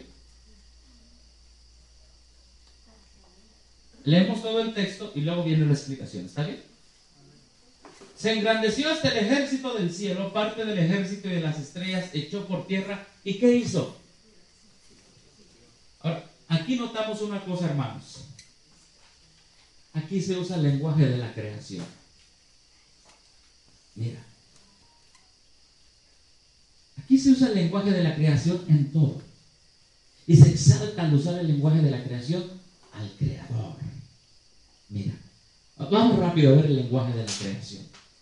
Leemos todo el texto y luego viene la explicación, ¿está bien? Se engrandeció hasta el ejército del cielo, parte del ejército y de las estrellas echó por tierra. ¿Y qué hizo? Ahora, aquí notamos una cosa, hermanos. Aquí se usa el lenguaje de la creación. Mira. Aquí se usa el lenguaje de la creación en todo. Y se exalta al usar el lenguaje de la creación al creador. Mira. Vamos rápido a ver el lenguaje de la creación.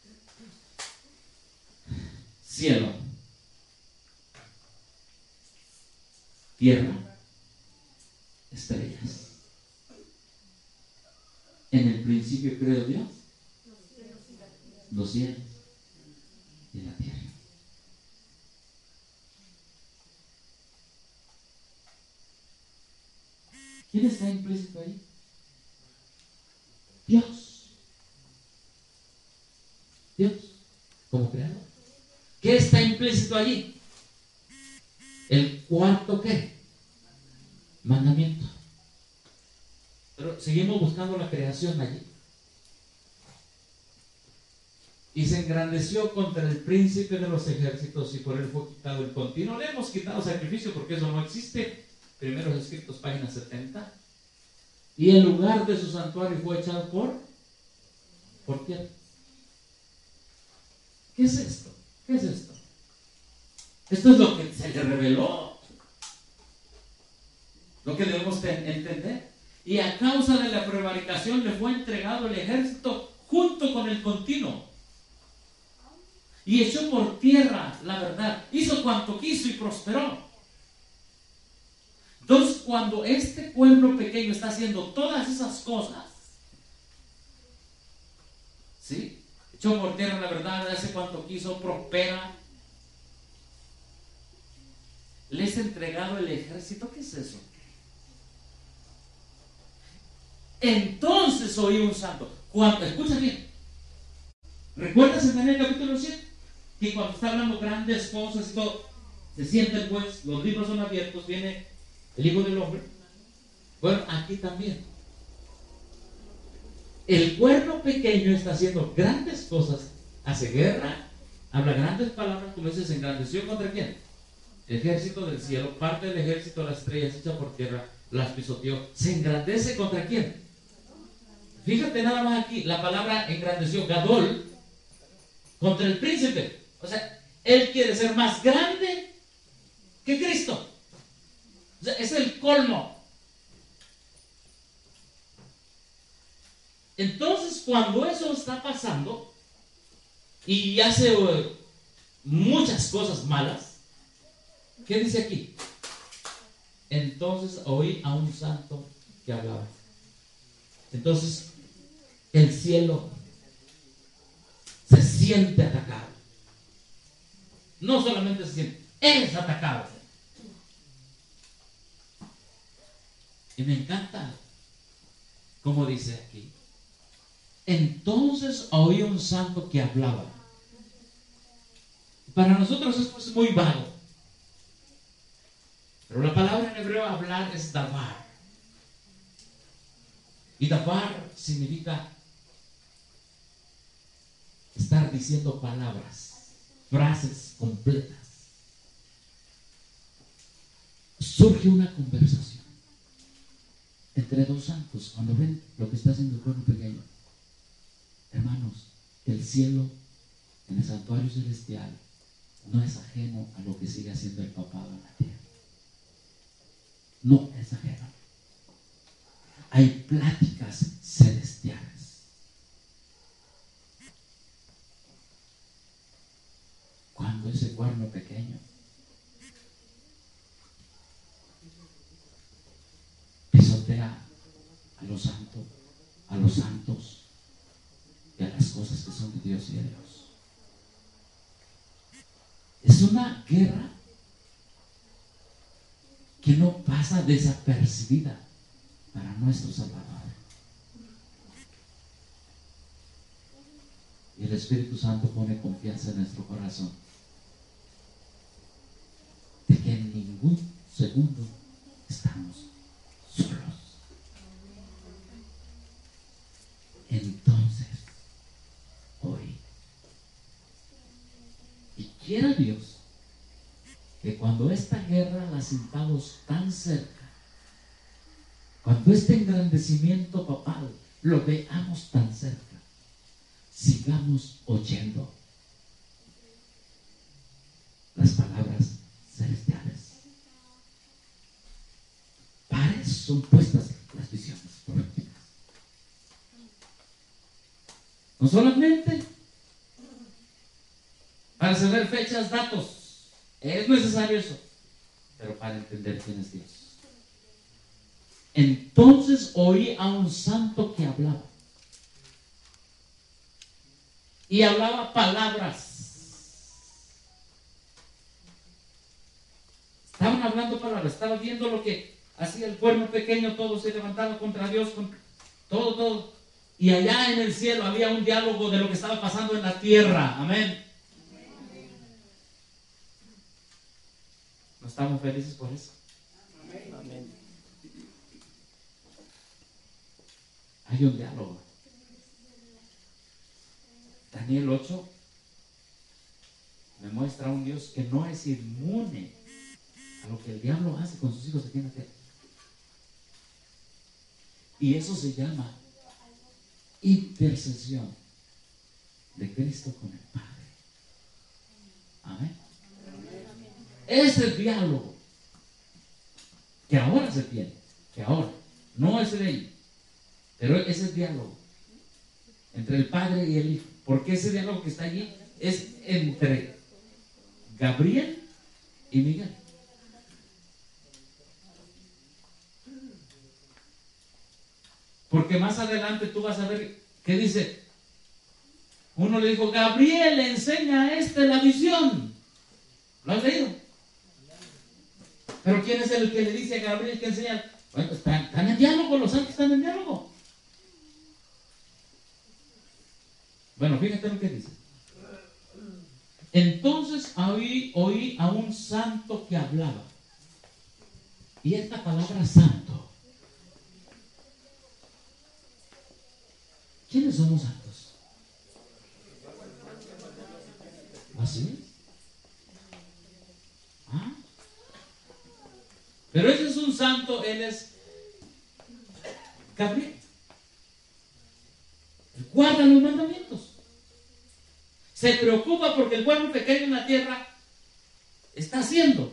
Cielo. Tierra. Estrellas. En el principio creó Dios los cielos y la tierra. ¿Quién está implícito ahí? Dios. Dios, como creador. ¿Qué está implícito allí? El cuarto, ¿qué? Mandamiento. Pero seguimos buscando la creación allí. Y se engrandeció contra el príncipe de los ejércitos y por él fue quitado el continuo. Le hemos quitado sacrificio porque eso no existe. Primeros escritos, página 70. Y el lugar de su santuario fue echado ¿por quién? ¿Qué es esto? ¿Qué es esto? Esto es lo que se le reveló. Lo que debemos entender. Y a causa de la prevaricación le fue entregado el ejército junto con el continuo. Y echó por tierra la verdad. Hizo cuanto quiso y prosperó. Entonces, cuando este pueblo pequeño está haciendo todas esas cosas, ¿sí? Echó por tierra la verdad, hace cuanto quiso, prospera. Les ha entregado el ejército. ¿Qué es eso? Entonces oí un santo. Cuando, escucha bien. ¿Recuerdas en Daniel capítulo 7? Que cuando está hablando grandes cosas y todo, se siente el juez, los libros son abiertos, viene el Hijo del Hombre. Bueno, aquí también. El cuerno pequeño está haciendo grandes cosas, hace guerra, habla grandes palabras, como dice, se engrandeció contra quién? El ejército del cielo, parte del ejército de las estrellas echa por tierra, las pisoteó. ¿Se engrandece contra quién? Fíjate nada más aquí, la palabra engrandeció, Gadol, contra el príncipe. O sea, él quiere ser más grande que Cristo. O sea, es el colmo. Entonces, cuando eso está pasando y hace muchas cosas malas, ¿qué dice aquí? Entonces oí a un santo que hablaba. Entonces, el cielo se siente atacado. No solamente se siente, es atacado. Y me encanta como dice aquí. Entonces oí un santo que hablaba. Para nosotros esto es muy vago. Pero la palabra en hebreo hablar es davar. Y davar significa estar diciendo palabras, frases completas. Surge una conversación entre dos santos cuando ven lo que está haciendo el cuerno pequeño. Hermanos, el cielo en el santuario celestial no es ajeno a lo que sigue haciendo el papado en la tierra. No es ajeno. Hay pláticas celestiales. Cuando ese cuerno pequeño pisotea a los santos y a las cosas que son de Dios y de Dios. Es una guerra que no pasa desapercibida para nuestro Salvador. Y el Espíritu Santo pone confianza en nuestro corazón de que en ningún segundo estamos solos. Entonces, hoy, y quiera Dios que cuando esta guerra la sintamos tan cerca, cuando este engrandecimiento papal lo veamos tan cerca, sigamos oyendo las palabras celestiales. Para eso son puestas las visiones proféticas. No solamente para saber fechas, datos, es necesario eso, pero para entender quién es Dios. Entonces oí a un santo que hablaba. Y hablaba palabras. Estaban hablando palabras. Estaba viendo lo que hacía el cuerno pequeño. Todo se levantaba contra Dios. Todo. Y allá en el cielo había un diálogo de lo que estaba pasando en la tierra. Amén. ¿No estamos felices por eso? Amén. Hay un diálogo. Daniel 8 me muestra a un Dios que no es inmune a lo que el diablo hace con sus hijos aquí en la tierra. Y eso se llama intercesión de Cristo con el Padre. Amén. Ese diálogo que ahora se tiene, que ahora no es de él, pero ese diálogo entre el Padre y el Hijo, porque ese diálogo que está allí es entre Gabriel y Miguel. Porque más adelante tú vas a ver que dice, uno le dijo, Gabriel, enseña a este la visión. ¿Lo has leído? Pero ¿quién es el que le dice a Gabriel que enseña? Bueno, están en diálogo, los santos están en diálogo. Bueno, fíjate lo que dice. Entonces oí a un santo que hablaba. Y esta palabra santo. ¿Quiénes somos santos? ¿Así? ¿Ah? Pero ese es un santo, él es Gabriel. Guarda los mandamientos. Se preocupa porque el cuerno pequeño en la tierra está haciendo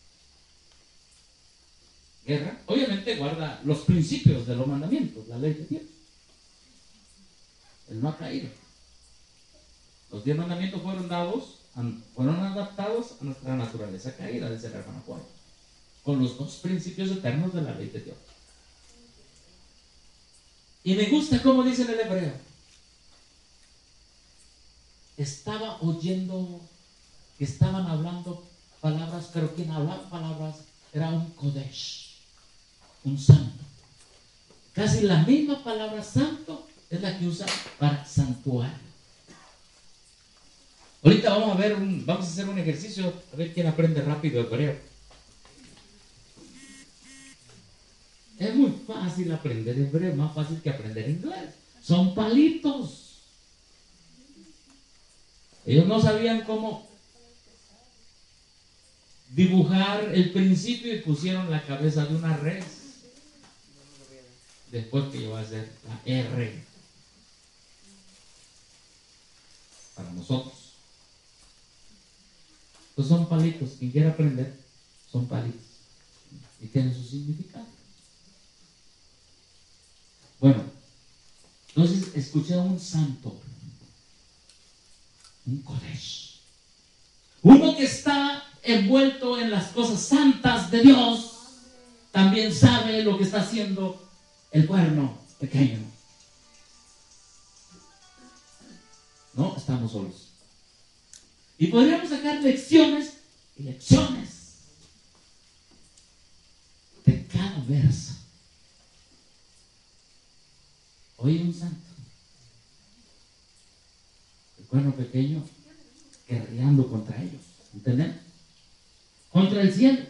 guerra. Obviamente guarda los principios de los mandamientos, la ley de Dios. Él no ha caído. Los 10 mandamientos fueron adaptados a nuestra naturaleza caída, dice el hermano Juan, con los 2 principios eternos de la ley de Dios. Y me gusta cómo dice en el hebreo. Estaba oyendo que estaban hablando palabras, pero quien hablaba palabras era un Kodesh, un santo. casi la misma palabra santo es la que usa para santuario. Ahorita vamos a hacer un ejercicio, a ver quién aprende rápido hebreo. Es muy fácil aprender hebreo, más fácil que aprender inglés. Son palitos. Ellos no sabían cómo dibujar el principio y pusieron la cabeza de una res. Después que iba a ser la R para nosotros. Pues son palitos. Quien quiera aprender, son palitos. Y tienen su significado. Bueno, entonces escuché a un santo, un Kodesh, uno que está envuelto en las cosas santas de Dios, también sabe lo que está haciendo el cuerno pequeño. No estamos solos. Y podríamos sacar lecciones y lecciones de cada verso. Oye, un santo, el cuerno pequeño guerreando contra ellos, ¿entendemos? Contra el cielo.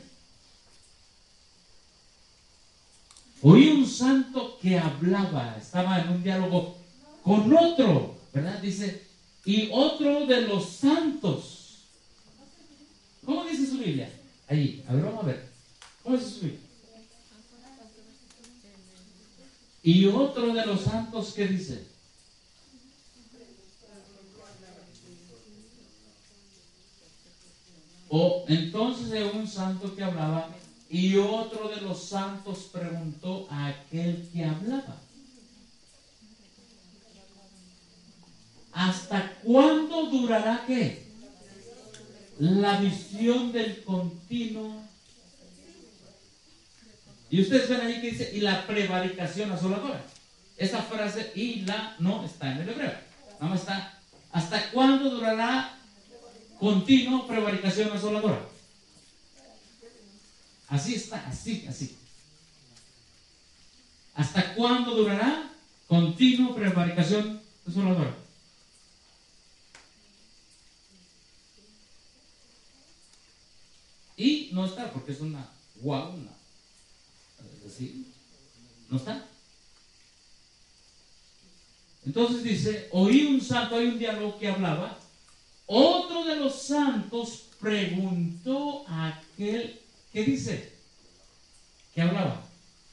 Oí un santo que hablaba, estaba en un diálogo con otro, ¿verdad? Dice, y otro de los santos. ¿Cómo dice su Biblia? Ahí, a ver, vamos a ver. ¿Cómo dice su Biblia? Y otro de los santos, ¿qué dice? O entonces de un santo que hablaba, y otro de los santos preguntó a aquel que hablaba, ¿hasta cuándo durará qué? La visión del continuo. Y ustedes ven ahí que dice, y la prevaricación asoladora. Esa frase, y la, no está en el hebreo. Nada más está, ¿hasta cuándo durará continuo prevaricación asoladora? Así está, así. ¿Hasta cuándo durará continuo prevaricación asoladora? Y no está, porque es una guau, ¿sí? ¿No está? Entonces dice, oí un santo, hay un diálogo que hablaba, otro de los santos preguntó a aquel, ¿qué dice? Que hablaba.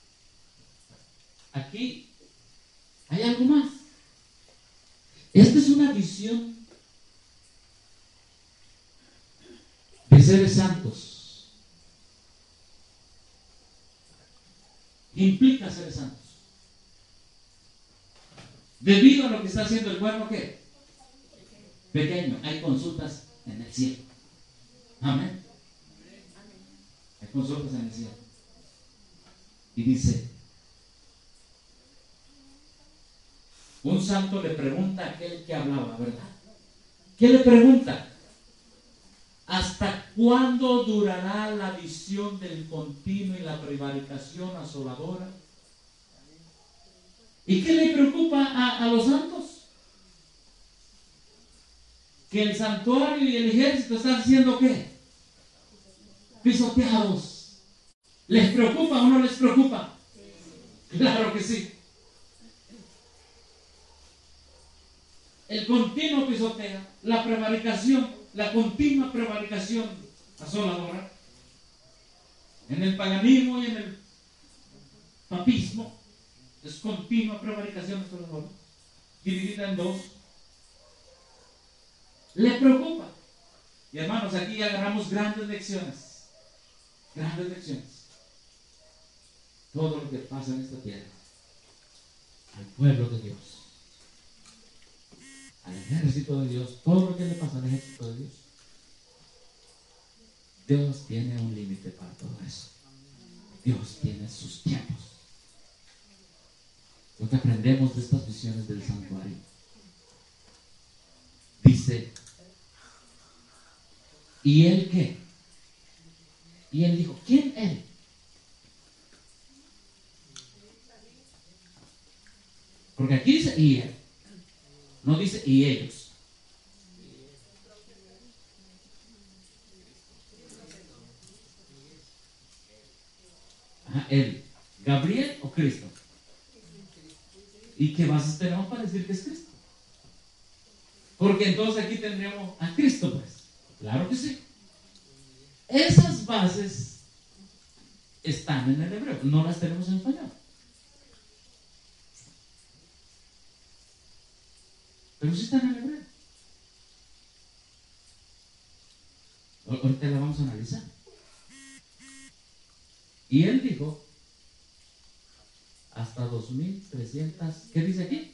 Aquí hay algo más. Esta es una visión de seres santos. Implica seres santos. Debido a lo que está haciendo el cuerno, ¿qué? Pequeño. Hay consultas en el cielo. Amén. Hay consultas en el cielo. Y dice, un santo le pregunta a aquel que hablaba, ¿verdad? ¿Qué le pregunta? ¿Hasta cuándo durará la visión del continuo y la prevaricación asoladora? ¿Y qué le preocupa a los santos? Que el santuario y el ejército están siendo ¿qué? Pisoteados. ¿Les preocupa o no les preocupa? Claro que sí. El continuo pisotea, la prevaricación, la continua prevaricación asoladora, en el paganismo y en el papismo, es continua prevaricación asoladora, dividida en dos. Le preocupa. Y hermanos, aquí agarramos grandes lecciones. Grandes lecciones. Todo lo que pasa en esta tierra, al pueblo de Dios, al ejército de Dios, todo lo que le pasa al ejército de Dios, Dios tiene un límite para todo eso. Dios tiene sus tiempos. Lo que aprendemos de estas visiones del santuario, dice, ¿y él qué? Y él dijo, ¿quién él? Porque aquí dice y él. No dice y ellos. Ajá, él. ¿Gabriel o Cristo? ¿Y qué bases tenemos para decir que es Cristo? Porque entonces aquí tendríamos a Cristo, pues. Claro que sí. Esas bases están en el hebreo, no las tenemos en español. Pero sí están en el hebreo. Ahorita la vamos a analizar. Y él dijo, hasta 2300, ¿qué dice aquí?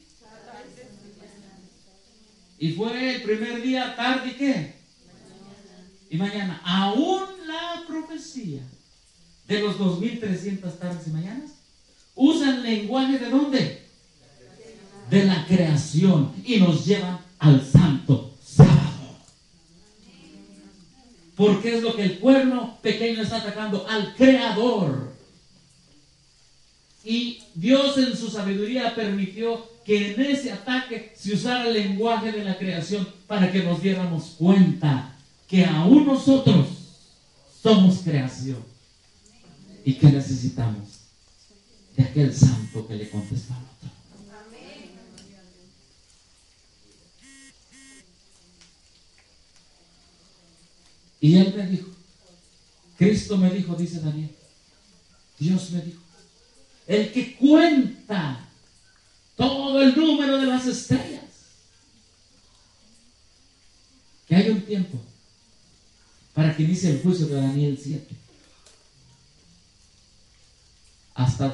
Y fue el primer día, tarde, ¿y qué? Y mañana. Aún la profecía de los 2300 tardes y mañanas usan lenguaje ¿de dónde? De la creación. Y nos llevan al santo sábado. Porque es lo que el cuerno pequeño está atacando, al creador. Y Dios en su sabiduría permitió que en ese ataque se usara el lenguaje de la creación para que nos diéramos cuenta que aún nosotros somos creación y que necesitamos de aquel santo que le contestó al otro. Y él me dijo, Cristo me dijo, dice Daniel, Dios me dijo, el que cuenta todo el número de las estrellas, que hay un tiempo para que inicie el juicio de Daniel 7 hasta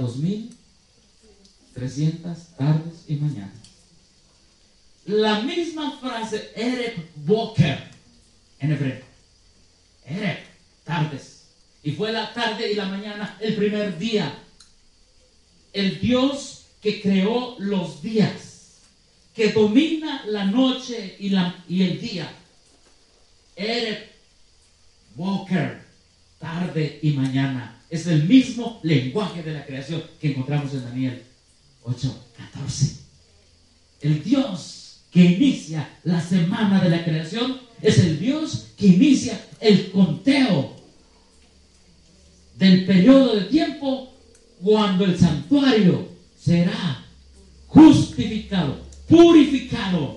2300 tardes y mañanas. La misma frase Ereb Boker en hebreo, Ereb, tardes, y fue la tarde y la mañana el primer día. El Dios que creó los días, que domina la noche y el día, Ereb Boker, tarde y mañana, es el mismo lenguaje de la creación que encontramos en Daniel 8:14. El Dios que inicia la semana de la creación es el Dios que inicia el conteo del periodo de tiempo cuando el santuario será justificado, purificado.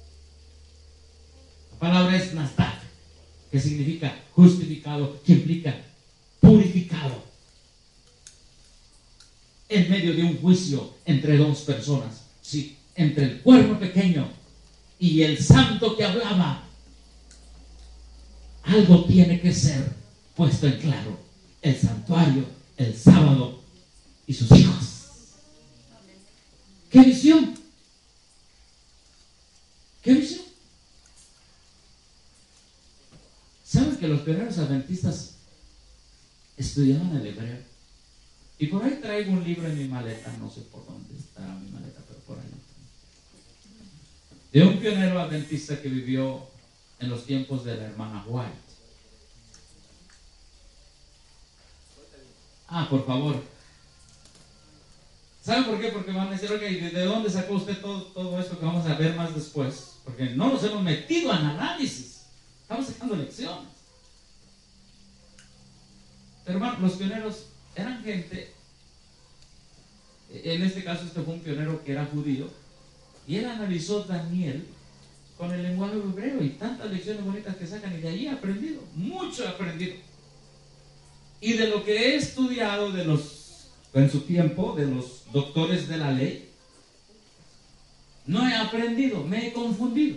La palabra es nastat, que significa justificado, que implica purificado. En medio de un juicio entre dos personas, sí, entre el cuerno pequeño y el santo que hablaba, algo tiene que ser puesto en claro: el santuario, el sábado y sus hijos. ¿Qué visión? ¿Qué visión? ¿Saben que los pioneros adventistas estudiaban el hebreo? Y por ahí traigo un libro en mi maleta, no sé por dónde está mi maleta, pero por ahí. De un pionero adventista que vivió en los tiempos de la hermana White. Por favor. ¿Saben por qué? Porque van a decir, oye, ¿de dónde sacó usted todo esto que vamos a ver más después? Porque no nos hemos metido en análisis. Estamos sacando lecciones. Pero hermano, los pioneros eran gente, en este caso este fue un pionero que era judío, y él analizó Daniel con el lenguaje hebreo y tantas lecciones bonitas que sacan, y de ahí he aprendido, mucho he aprendido. Y de lo que he estudiado en su tiempo, de los doctores de la ley, no he aprendido, me he confundido.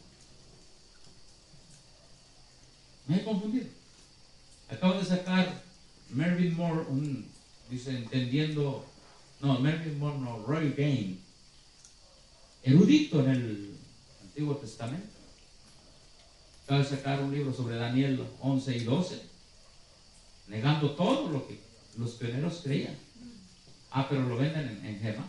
Acabo de sacar Mervyn Moore, Roy Gain, erudito en el Antiguo Testamento. Acabo de sacar un libro sobre Daniel 11 y 12, negando todo lo que los pioneros creían. Pero lo venden en Gema.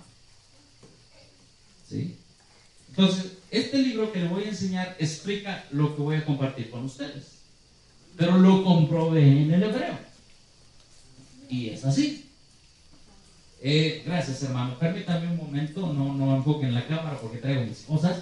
¿Sí? Entonces, este libro que les voy a enseñar explica lo que voy a compartir con ustedes. Pero lo comprobé en el hebreo. Y es así. Gracias, hermano. Permítame un momento, no enfoquen la cámara porque traigo mis cosas.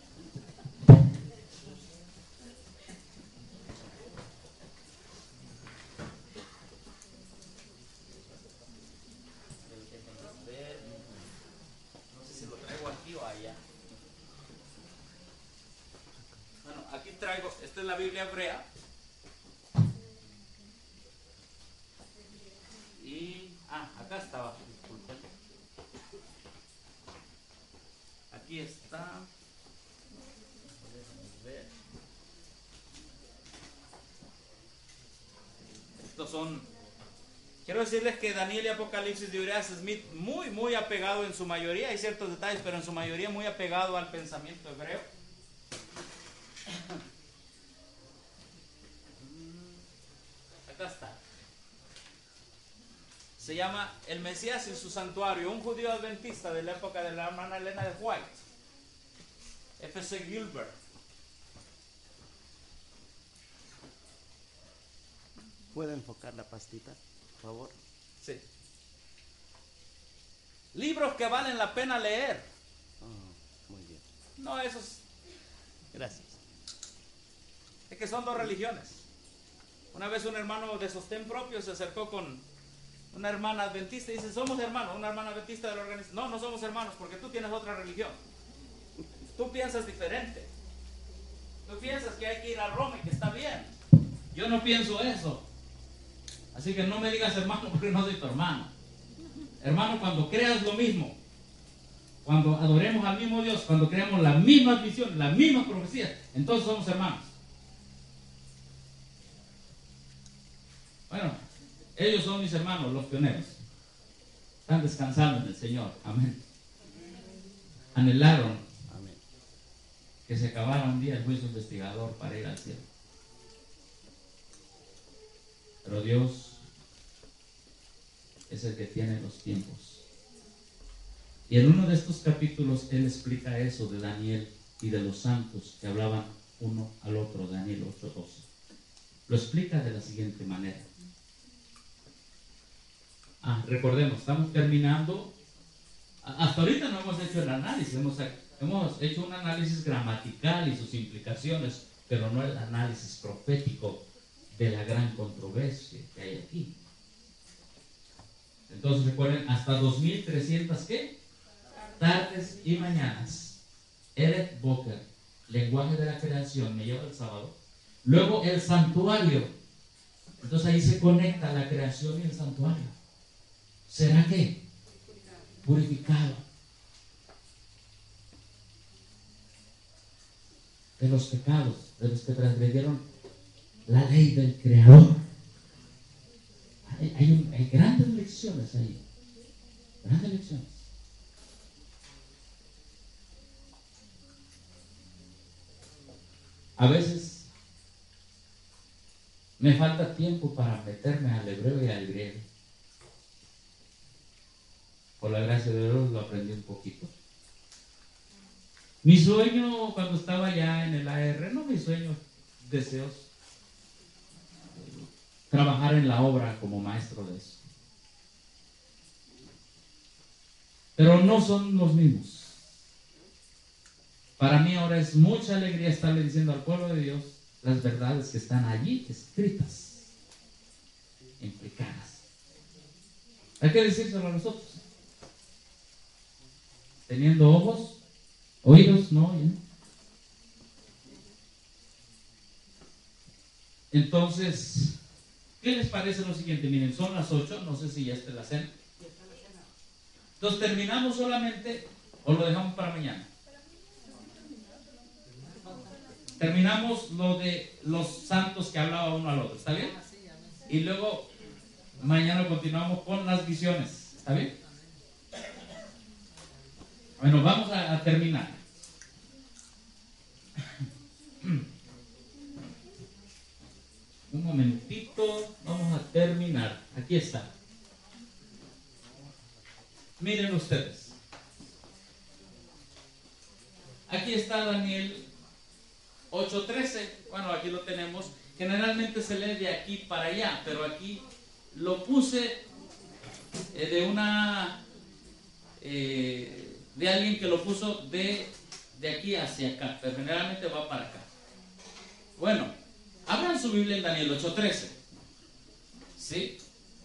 No sé si lo traigo aquí o allá. Bueno, aquí traigo, esta es la Biblia hebrea. Y, acá estaba, disculpen. Aquí está. Déjenme ver. Estos son. Quiero decirles que Daniel y Apocalipsis de Uriah Smith, muy apegado en su mayoría, hay ciertos detalles, pero en su mayoría muy apegado al pensamiento hebreo. Acá está. Se llama El Mesías y su santuario, un judío adventista de la época de la hermana Elena de White, F.C. Gilbert. ¿Puede enfocar la pastita, por favor? Sí. Libros que valen la pena leer. Muy bien. No, esos. Gracias. Es que son dos religiones. Una vez un hermano de sostén propio se acercó con una hermana adventista y dice, somos hermanos, una hermana adventista de la organización. No, no somos hermanos porque tú tienes otra religión. Tú piensas diferente. Tú piensas que hay que ir a Roma y que está bien. Yo no pienso eso. Así que no me digas hermano porque no soy tu hermano. Hermano, cuando creas lo mismo, cuando adoremos al mismo Dios, cuando creamos las mismas visiones, las mismas profecías, entonces somos hermanos. Bueno, ellos son mis hermanos, los pioneros. Están descansando en el Señor. Amén. Anhelaron Amén. que se acabara un día el juicio investigador para ir al cielo. Pero Dios es el que tiene los tiempos. Y en uno de estos capítulos Él explica eso de Daniel y de los santos que hablaban uno al otro, Daniel 8:12. Lo explica de la siguiente manera. Recordemos, estamos terminando. Hasta ahorita no hemos hecho el análisis, hemos hecho un análisis gramatical y sus implicaciones, pero no el análisis profético de la gran controversia que hay aquí. Entonces recuerden, hasta 2300 ¿qué? Tardes y mañanas. Eret Boker, lenguaje de la creación, me lleva el sábado. Luego el santuario. Entonces ahí se conecta la creación y el santuario. ¿Será qué? Purificado. De los pecados, de los que transgredieron la ley del Creador. Hay grandes lecciones ahí. Grandes lecciones. A veces me falta tiempo para meterme al hebreo y al griego. Por la gracia de Dios lo aprendí un poquito. Mi sueño cuando estaba ya en el AR, no mis sueños, deseos, trabajar en la obra como maestro de eso. Pero no son los mismos. Para mí ahora es mucha alegría estarle diciendo al pueblo de Dios las verdades que están allí escritas, implicadas. Hay que decírselo a nosotros. Teniendo ojos, oídos no oyen. Entonces, ¿qué les parece lo siguiente? Miren, son las 8, no sé si ya está la cena. Entonces, ¿terminamos solamente o lo dejamos para mañana? Terminamos lo de los santos que hablaba uno al otro, ¿está bien? Y luego, mañana continuamos con las visiones, ¿está bien? Bueno, vamos a terminar. Un momentito, vamos a terminar. Aquí está. Miren ustedes. Aquí está Daniel 8:13. Bueno, aquí lo tenemos. Generalmente se lee de aquí para allá, pero aquí lo puse de una de alguien que lo puso de aquí hacia acá, pero generalmente va para acá. Bueno, abran su Biblia en Daniel 8:13. ¿Sí?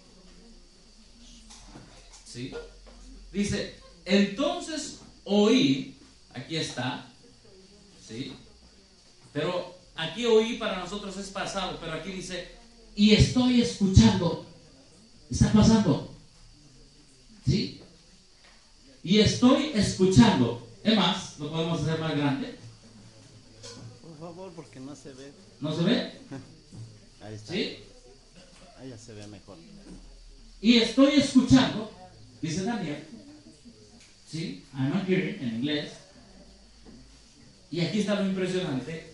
¿Sí? Dice, entonces oí, aquí está, ¿sí? Pero aquí oí para nosotros es pasado, pero aquí dice, y estoy escuchando. Está pasando. ¿Sí? Y estoy escuchando. Es más, lo podemos hacer más grande. Por favor, porque no se ve. ¿No se ve? Ahí está. ¿Sí? Ahí ya se ve mejor. Y estoy escuchando, dice Daniel. ¿Sí? I'm not hearing en inglés. Y aquí está lo impresionante.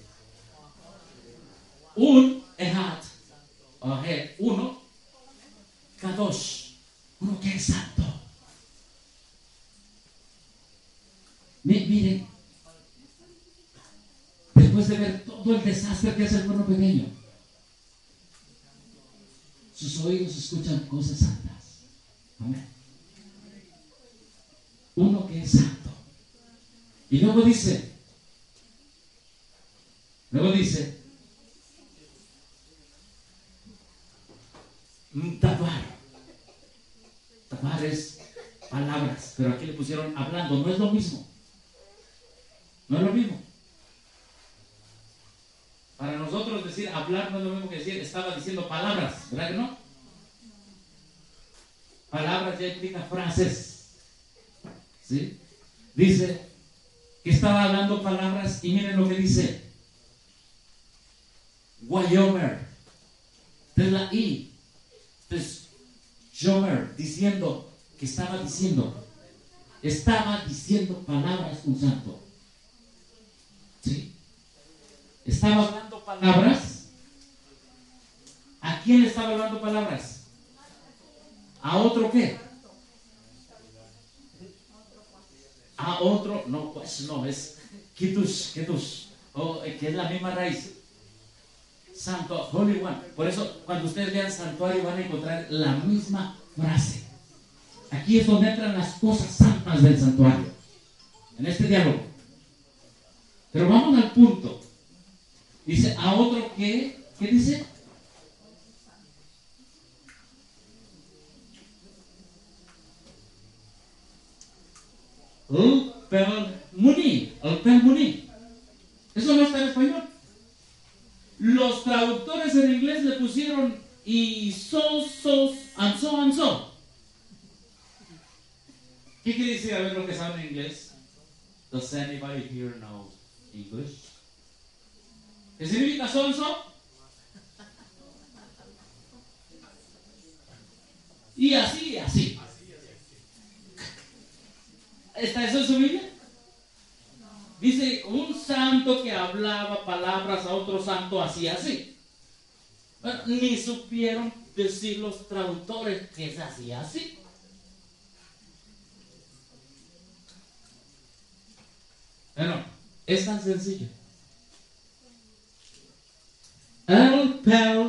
Un Ehad, o Ejad, uno, Kadosh, uno que es santo. Miren, después de ver todo el desastre que es el cuerno pequeño, sus oídos escuchan cosas santas. Amén. Uno que es santo. Y luego dice, Tabar. Tabar es palabras, pero aquí le pusieron hablando. No es lo mismo. No es lo mismo. Para nosotros decir hablar no es lo mismo que decir estaba diciendo palabras, ¿verdad que no? Palabras ya implica frases. ¿Sí? Dice que estaba hablando palabras y miren lo que dice. Wayomer. Esta es la I. Este es Yomer, diciendo que estaba diciendo palabras un santo. ¿Sí? Estaba hablando palabras. ¿A quién estaba hablando palabras? ¿A otro qué? A otro, no, pues no, es Kitush, que es la misma raíz. Santo, Holy One. Por eso, cuando ustedes vean santuario, van a encontrar la misma frase. Aquí es donde entran las cosas santas del santuario, en este diálogo. Pero vamos al punto. Dice, a otro que, ¿qué dice? El Pelmuni. Eso no está en español. Los traductores en inglés le pusieron y so, and so. ¿Qué quiere decir? A ver lo que saben en inglés. Does anybody here know English? ¿Qué significa so and so? Y así. ¿Está eso en su Biblia? Dice, un santo que hablaba palabras a otro santo así. Bueno, ni supieron decir los traductores que es así. Bueno, es tan sencillo. El Pel,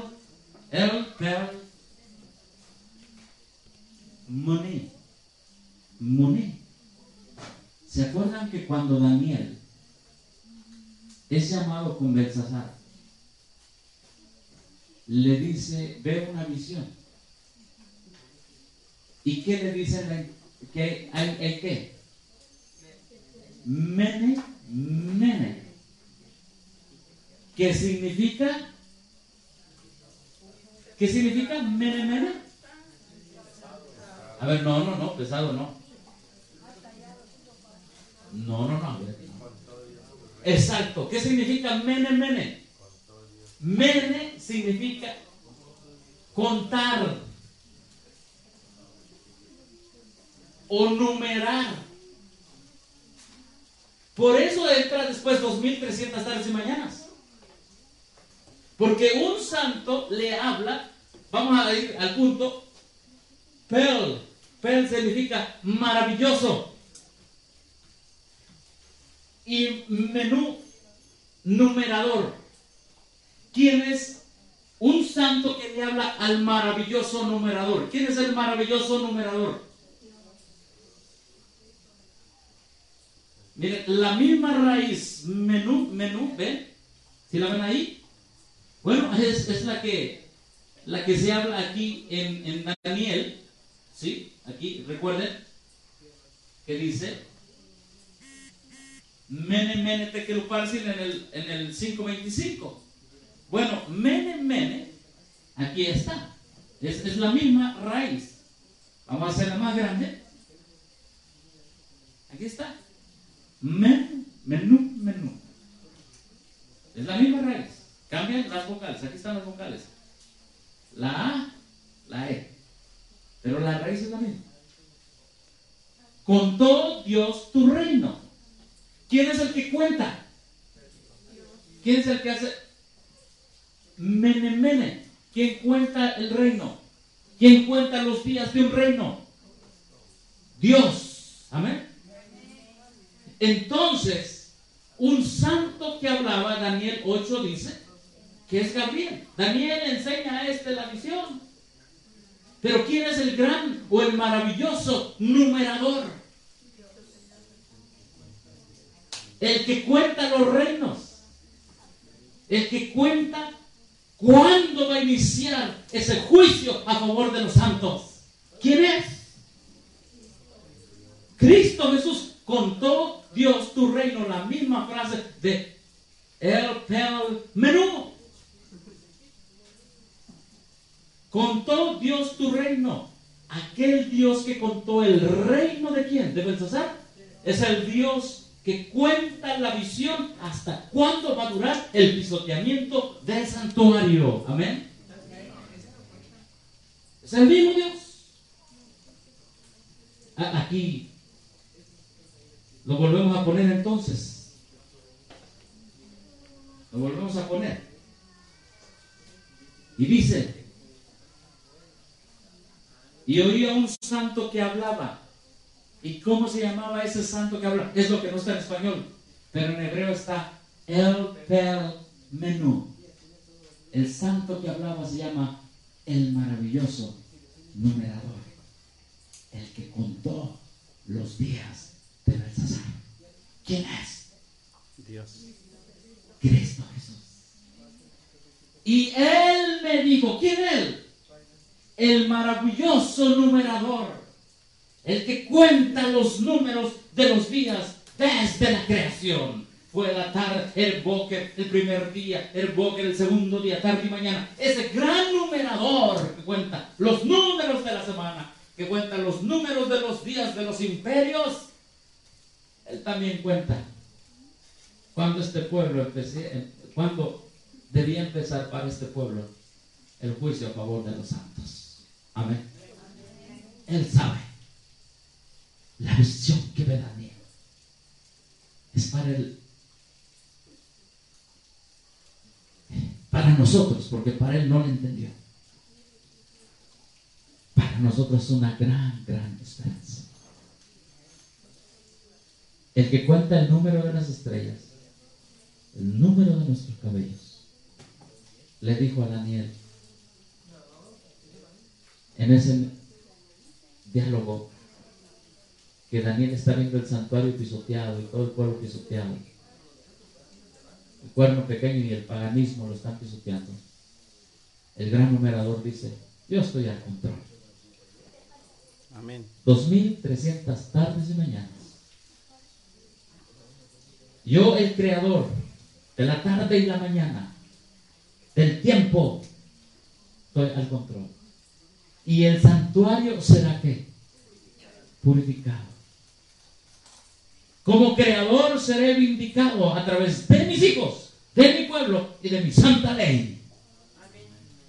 Muni. ¿Se acuerdan que cuando Daniel es llamado con Belsasar, le dice, ve una visión? ¿Y qué le dice el qué? Mene. ¿Qué significa? ¿Qué significa mene? A ver, no, pesado no. No. Exacto. ¿Qué significa mene? Mene significa contar o numerar. Por eso entra después 2300 tardes y mañanas. Porque un santo le habla, vamos a ir al punto, Pel significa maravilloso. Y menú, numerador. ¿Quién es un santo que le habla al maravilloso numerador? ¿Quién es el maravilloso numerador? Miren, la misma raíz menú, ¿ven? ¿Sí la ven ahí? Bueno, es la que se habla aquí en Daniel, ¿sí? Aquí, recuerden, que dice, Mene, Mene, Tekel, Upharsin en el 5:25. Bueno, Mene, Mene, aquí está. Es la misma raíz. Vamos a hacerla más grande. Aquí está. Menú. Es la misma raíz. Cambian las vocales. Aquí están las vocales. La A, la E. Pero la raíz es la misma. Contó Dios tu reino. ¿Quién es el que cuenta? ¿Quién es el que hace? Mene. ¿Quién cuenta el reino? ¿Quién cuenta los días de un reino? Dios. Amén. Entonces, un santo que hablaba, Daniel 8 dice, que es Gabriel. Daniel enseña a la visión. Pero ¿quién es el gran o el maravilloso numerador? El que cuenta los reinos. El que cuenta cuándo va a iniciar ese juicio a favor de los santos. ¿Quién es? Cristo Jesús. Contó Dios tu reino, la misma frase de El Pel Menú. Contó Dios tu reino. Aquel Dios que contó el reino de quién, de Belsasar, es el Dios que cuenta la visión hasta cuándo va a durar el pisoteamiento del santuario. Amén. Es el mismo Dios. Aquí lo volvemos a poner entonces. Lo volvemos a poner. Y dice, y oía un santo que hablaba. ¿Y cómo se llamaba ese santo que hablaba? Es lo que no está en español, pero en hebreo está El Pel Menú. El santo que hablaba se llama el maravilloso numerador, el que contó los días de Belsasar. ¿Quién es? Dios. Cristo Jesús. Y él me dijo, ¿quién es él? El maravilloso numerador, el que cuenta los números de los días desde la creación. Fue la tarde, el boker, el primer día, el boker, el segundo día, tarde y mañana. Ese gran numerador que cuenta los números de la semana, que cuenta los números de los días de los imperios. Él también cuenta cuando este pueblo cuando debía empezar para este pueblo el juicio a favor de los santos. Amén. Él sabe. La visión que ve Daniel es para nosotros, porque para él no lo entendió. Para nosotros es una gran esperanza. El que cuenta el número de las estrellas, el número de nuestros cabellos, le dijo a Daniel en ese diálogo que Daniel está viendo el santuario pisoteado y todo el pueblo pisoteado, el cuerno pequeño y el paganismo lo están pisoteando. El gran numerador dice, yo estoy al control. Amén. 2300 tardes y mañanas. Yo, el creador de la tarde y la mañana, del tiempo, estoy al control. Y el santuario será ¿qué? Purificado. Como creador seré vindicado a través de mis hijos, de mi pueblo y de mi santa ley. Amén.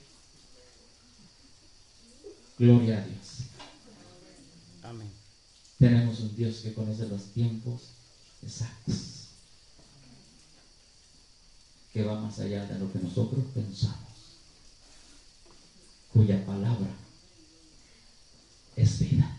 Gloria a Dios. Amén. Tenemos un Dios que conoce los tiempos exactos, que va más allá de lo que nosotros pensamos, cuya palabra es vida.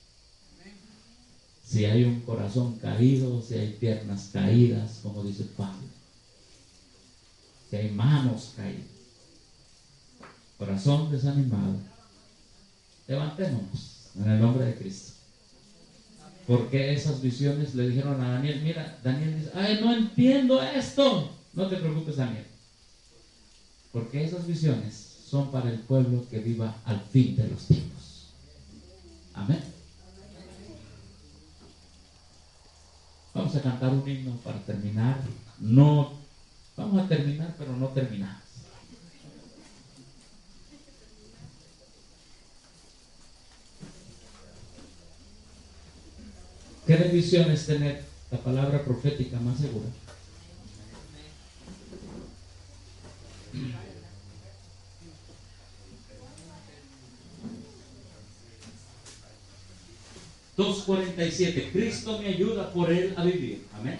Si hay un corazón caído, si hay piernas caídas, como dice Pablo, si hay manos caídas, corazón desanimado, levantémonos en el nombre de Cristo. Porque esas visiones le dijeron a Daniel, mira, Daniel dice, ay, no entiendo esto. No te preocupes, Daniel. Porque esas visiones son para el pueblo que viva al fin de los tiempos. Amén. Vamos a cantar un himno para terminar. No, vamos a terminar, pero no terminamos. ¿Qué bendición es tener la palabra profética más segura? (2:47) Cristo me ayuda por él a vivir. Amén.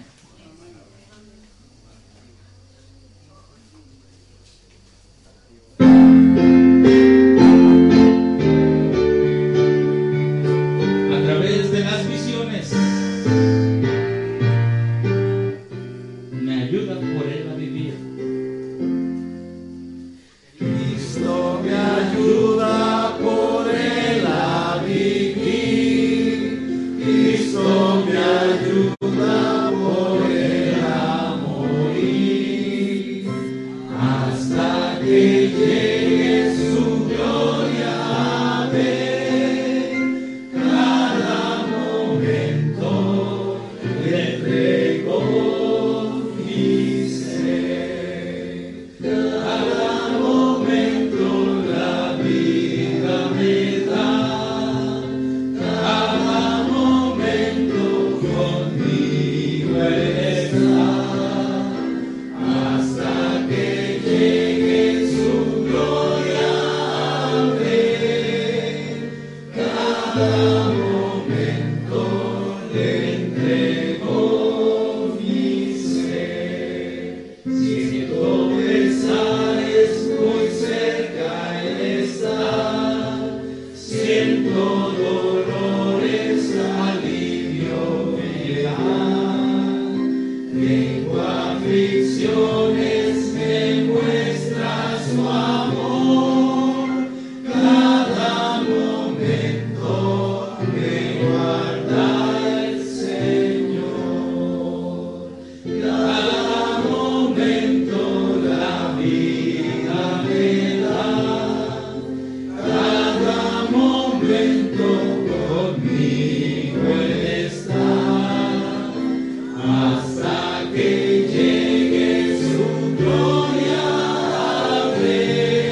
A través de las visiones me ayuda por él a vivir. Cristo me ayuda por él a vivir. Cristo me ayuda por él a morir. Hasta que llegue su gloria a ver. Cada momento le entrego mi ser. Cada momento la vida me da. Cada momento conmigo está. Hasta que llegue su gloria a ver. Cada momento le entrego mi ser. Siento pesares muy cerca él está. Siento dolores, alivio me da. Tengo aflicciones, me muestra su amor. Cada momento me guarda el Señor. Cada momento la vida me da. Cada momento conmigo él está. Hasta que llegue su gloria a ver.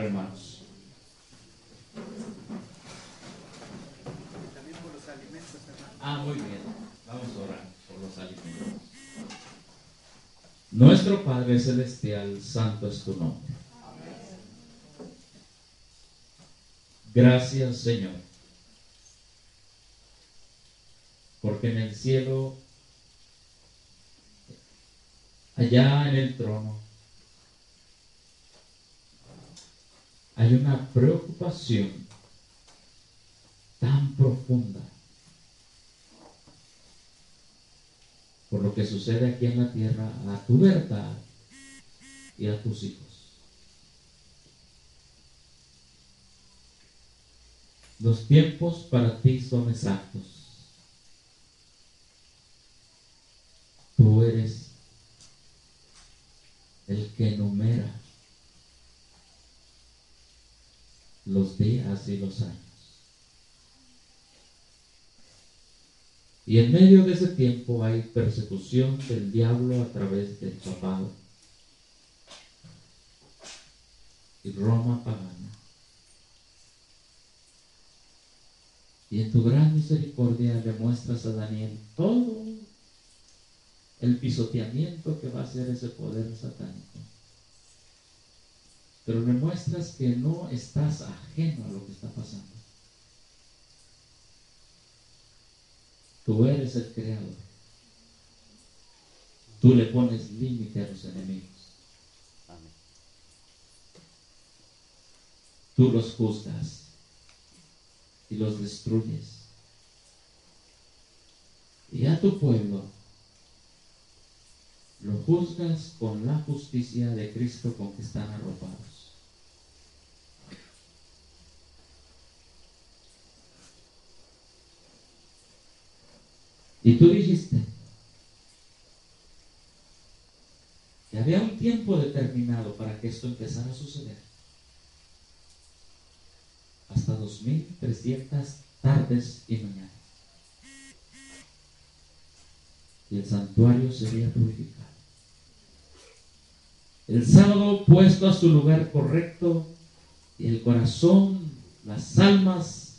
hermanos. También por los alimentos, hermano. Ah, muy bien. Vamos a orar por los alimentos. Nuestro Padre Celestial, santo es tu nombre. Gracias, Señor, porque en el cielo, allá en el trono, hay una preocupación tan profunda por lo que sucede aquí en la tierra a tu verdad y a tus hijos. Los tiempos para ti son exactos. Tú eres el que enumera los días y los años. Y en medio de ese tiempo hay persecución del diablo a través del papado y Roma pagana. Y en tu gran misericordia le muestras a Daniel todo el pisoteamiento que va a hacer ese poder satánico. Pero le muestras que no estás ajeno a lo que está pasando. Tú eres el creador. Tú le pones límite a los enemigos. Amén. Tú los juzgas y los destruyes. Y a tu pueblo lo juzgas con la justicia de Cristo con que están arropados. Y tú dijiste que había un tiempo determinado para que esto empezara a suceder. Hasta 2300 tardes y mañanas. Y el santuario sería purificado. El sábado puesto a su lugar correcto y el corazón, las almas,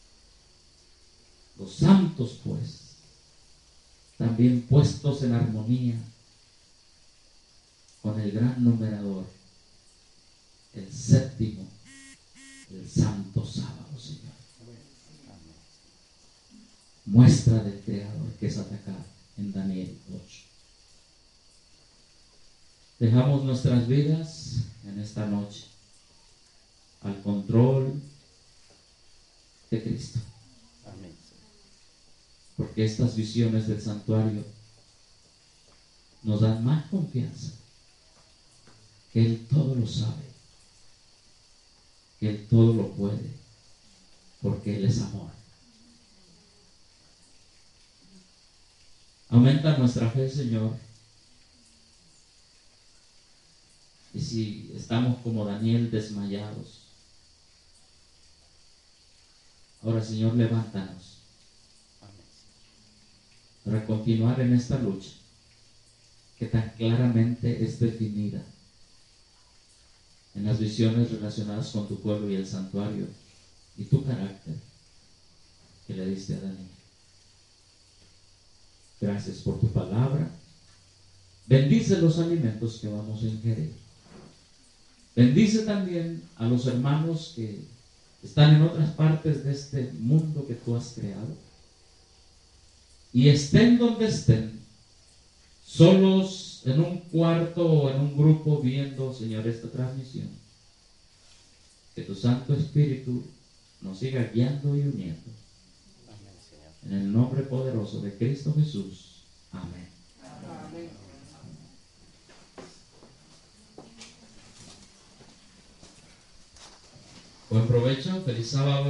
los santos pues, también puestos en armonía con el gran numerador, el séptimo, el santo sábado, Señor. Muestra del Creador que es atacado en Daniel 8. Dejamos nuestras vidas en esta noche al control de Cristo. Amén. Porque estas visiones del santuario nos dan más confianza que Él todo lo sabe, que Él todo lo puede, porque Él es amor. Aumenta nuestra fe, Señor. Y si estamos como Daniel desmayados, ahora, Señor, levántanos para continuar en esta lucha que tan claramente es definida en las visiones relacionadas con tu pueblo y el santuario y tu carácter que le diste a Daniel. Gracias por tu palabra. Bendice los alimentos que vamos a ingerir. Bendice también a los hermanos que están en otras partes de este mundo que tú has creado. Y estén donde estén, solos en un cuarto o en un grupo viendo, Señor, esta transmisión. Que tu Santo Espíritu nos siga guiando y uniendo. Amén, Señor. En el nombre poderoso de Cristo Jesús. Amén. Amén. Buen provecho, feliz sábado.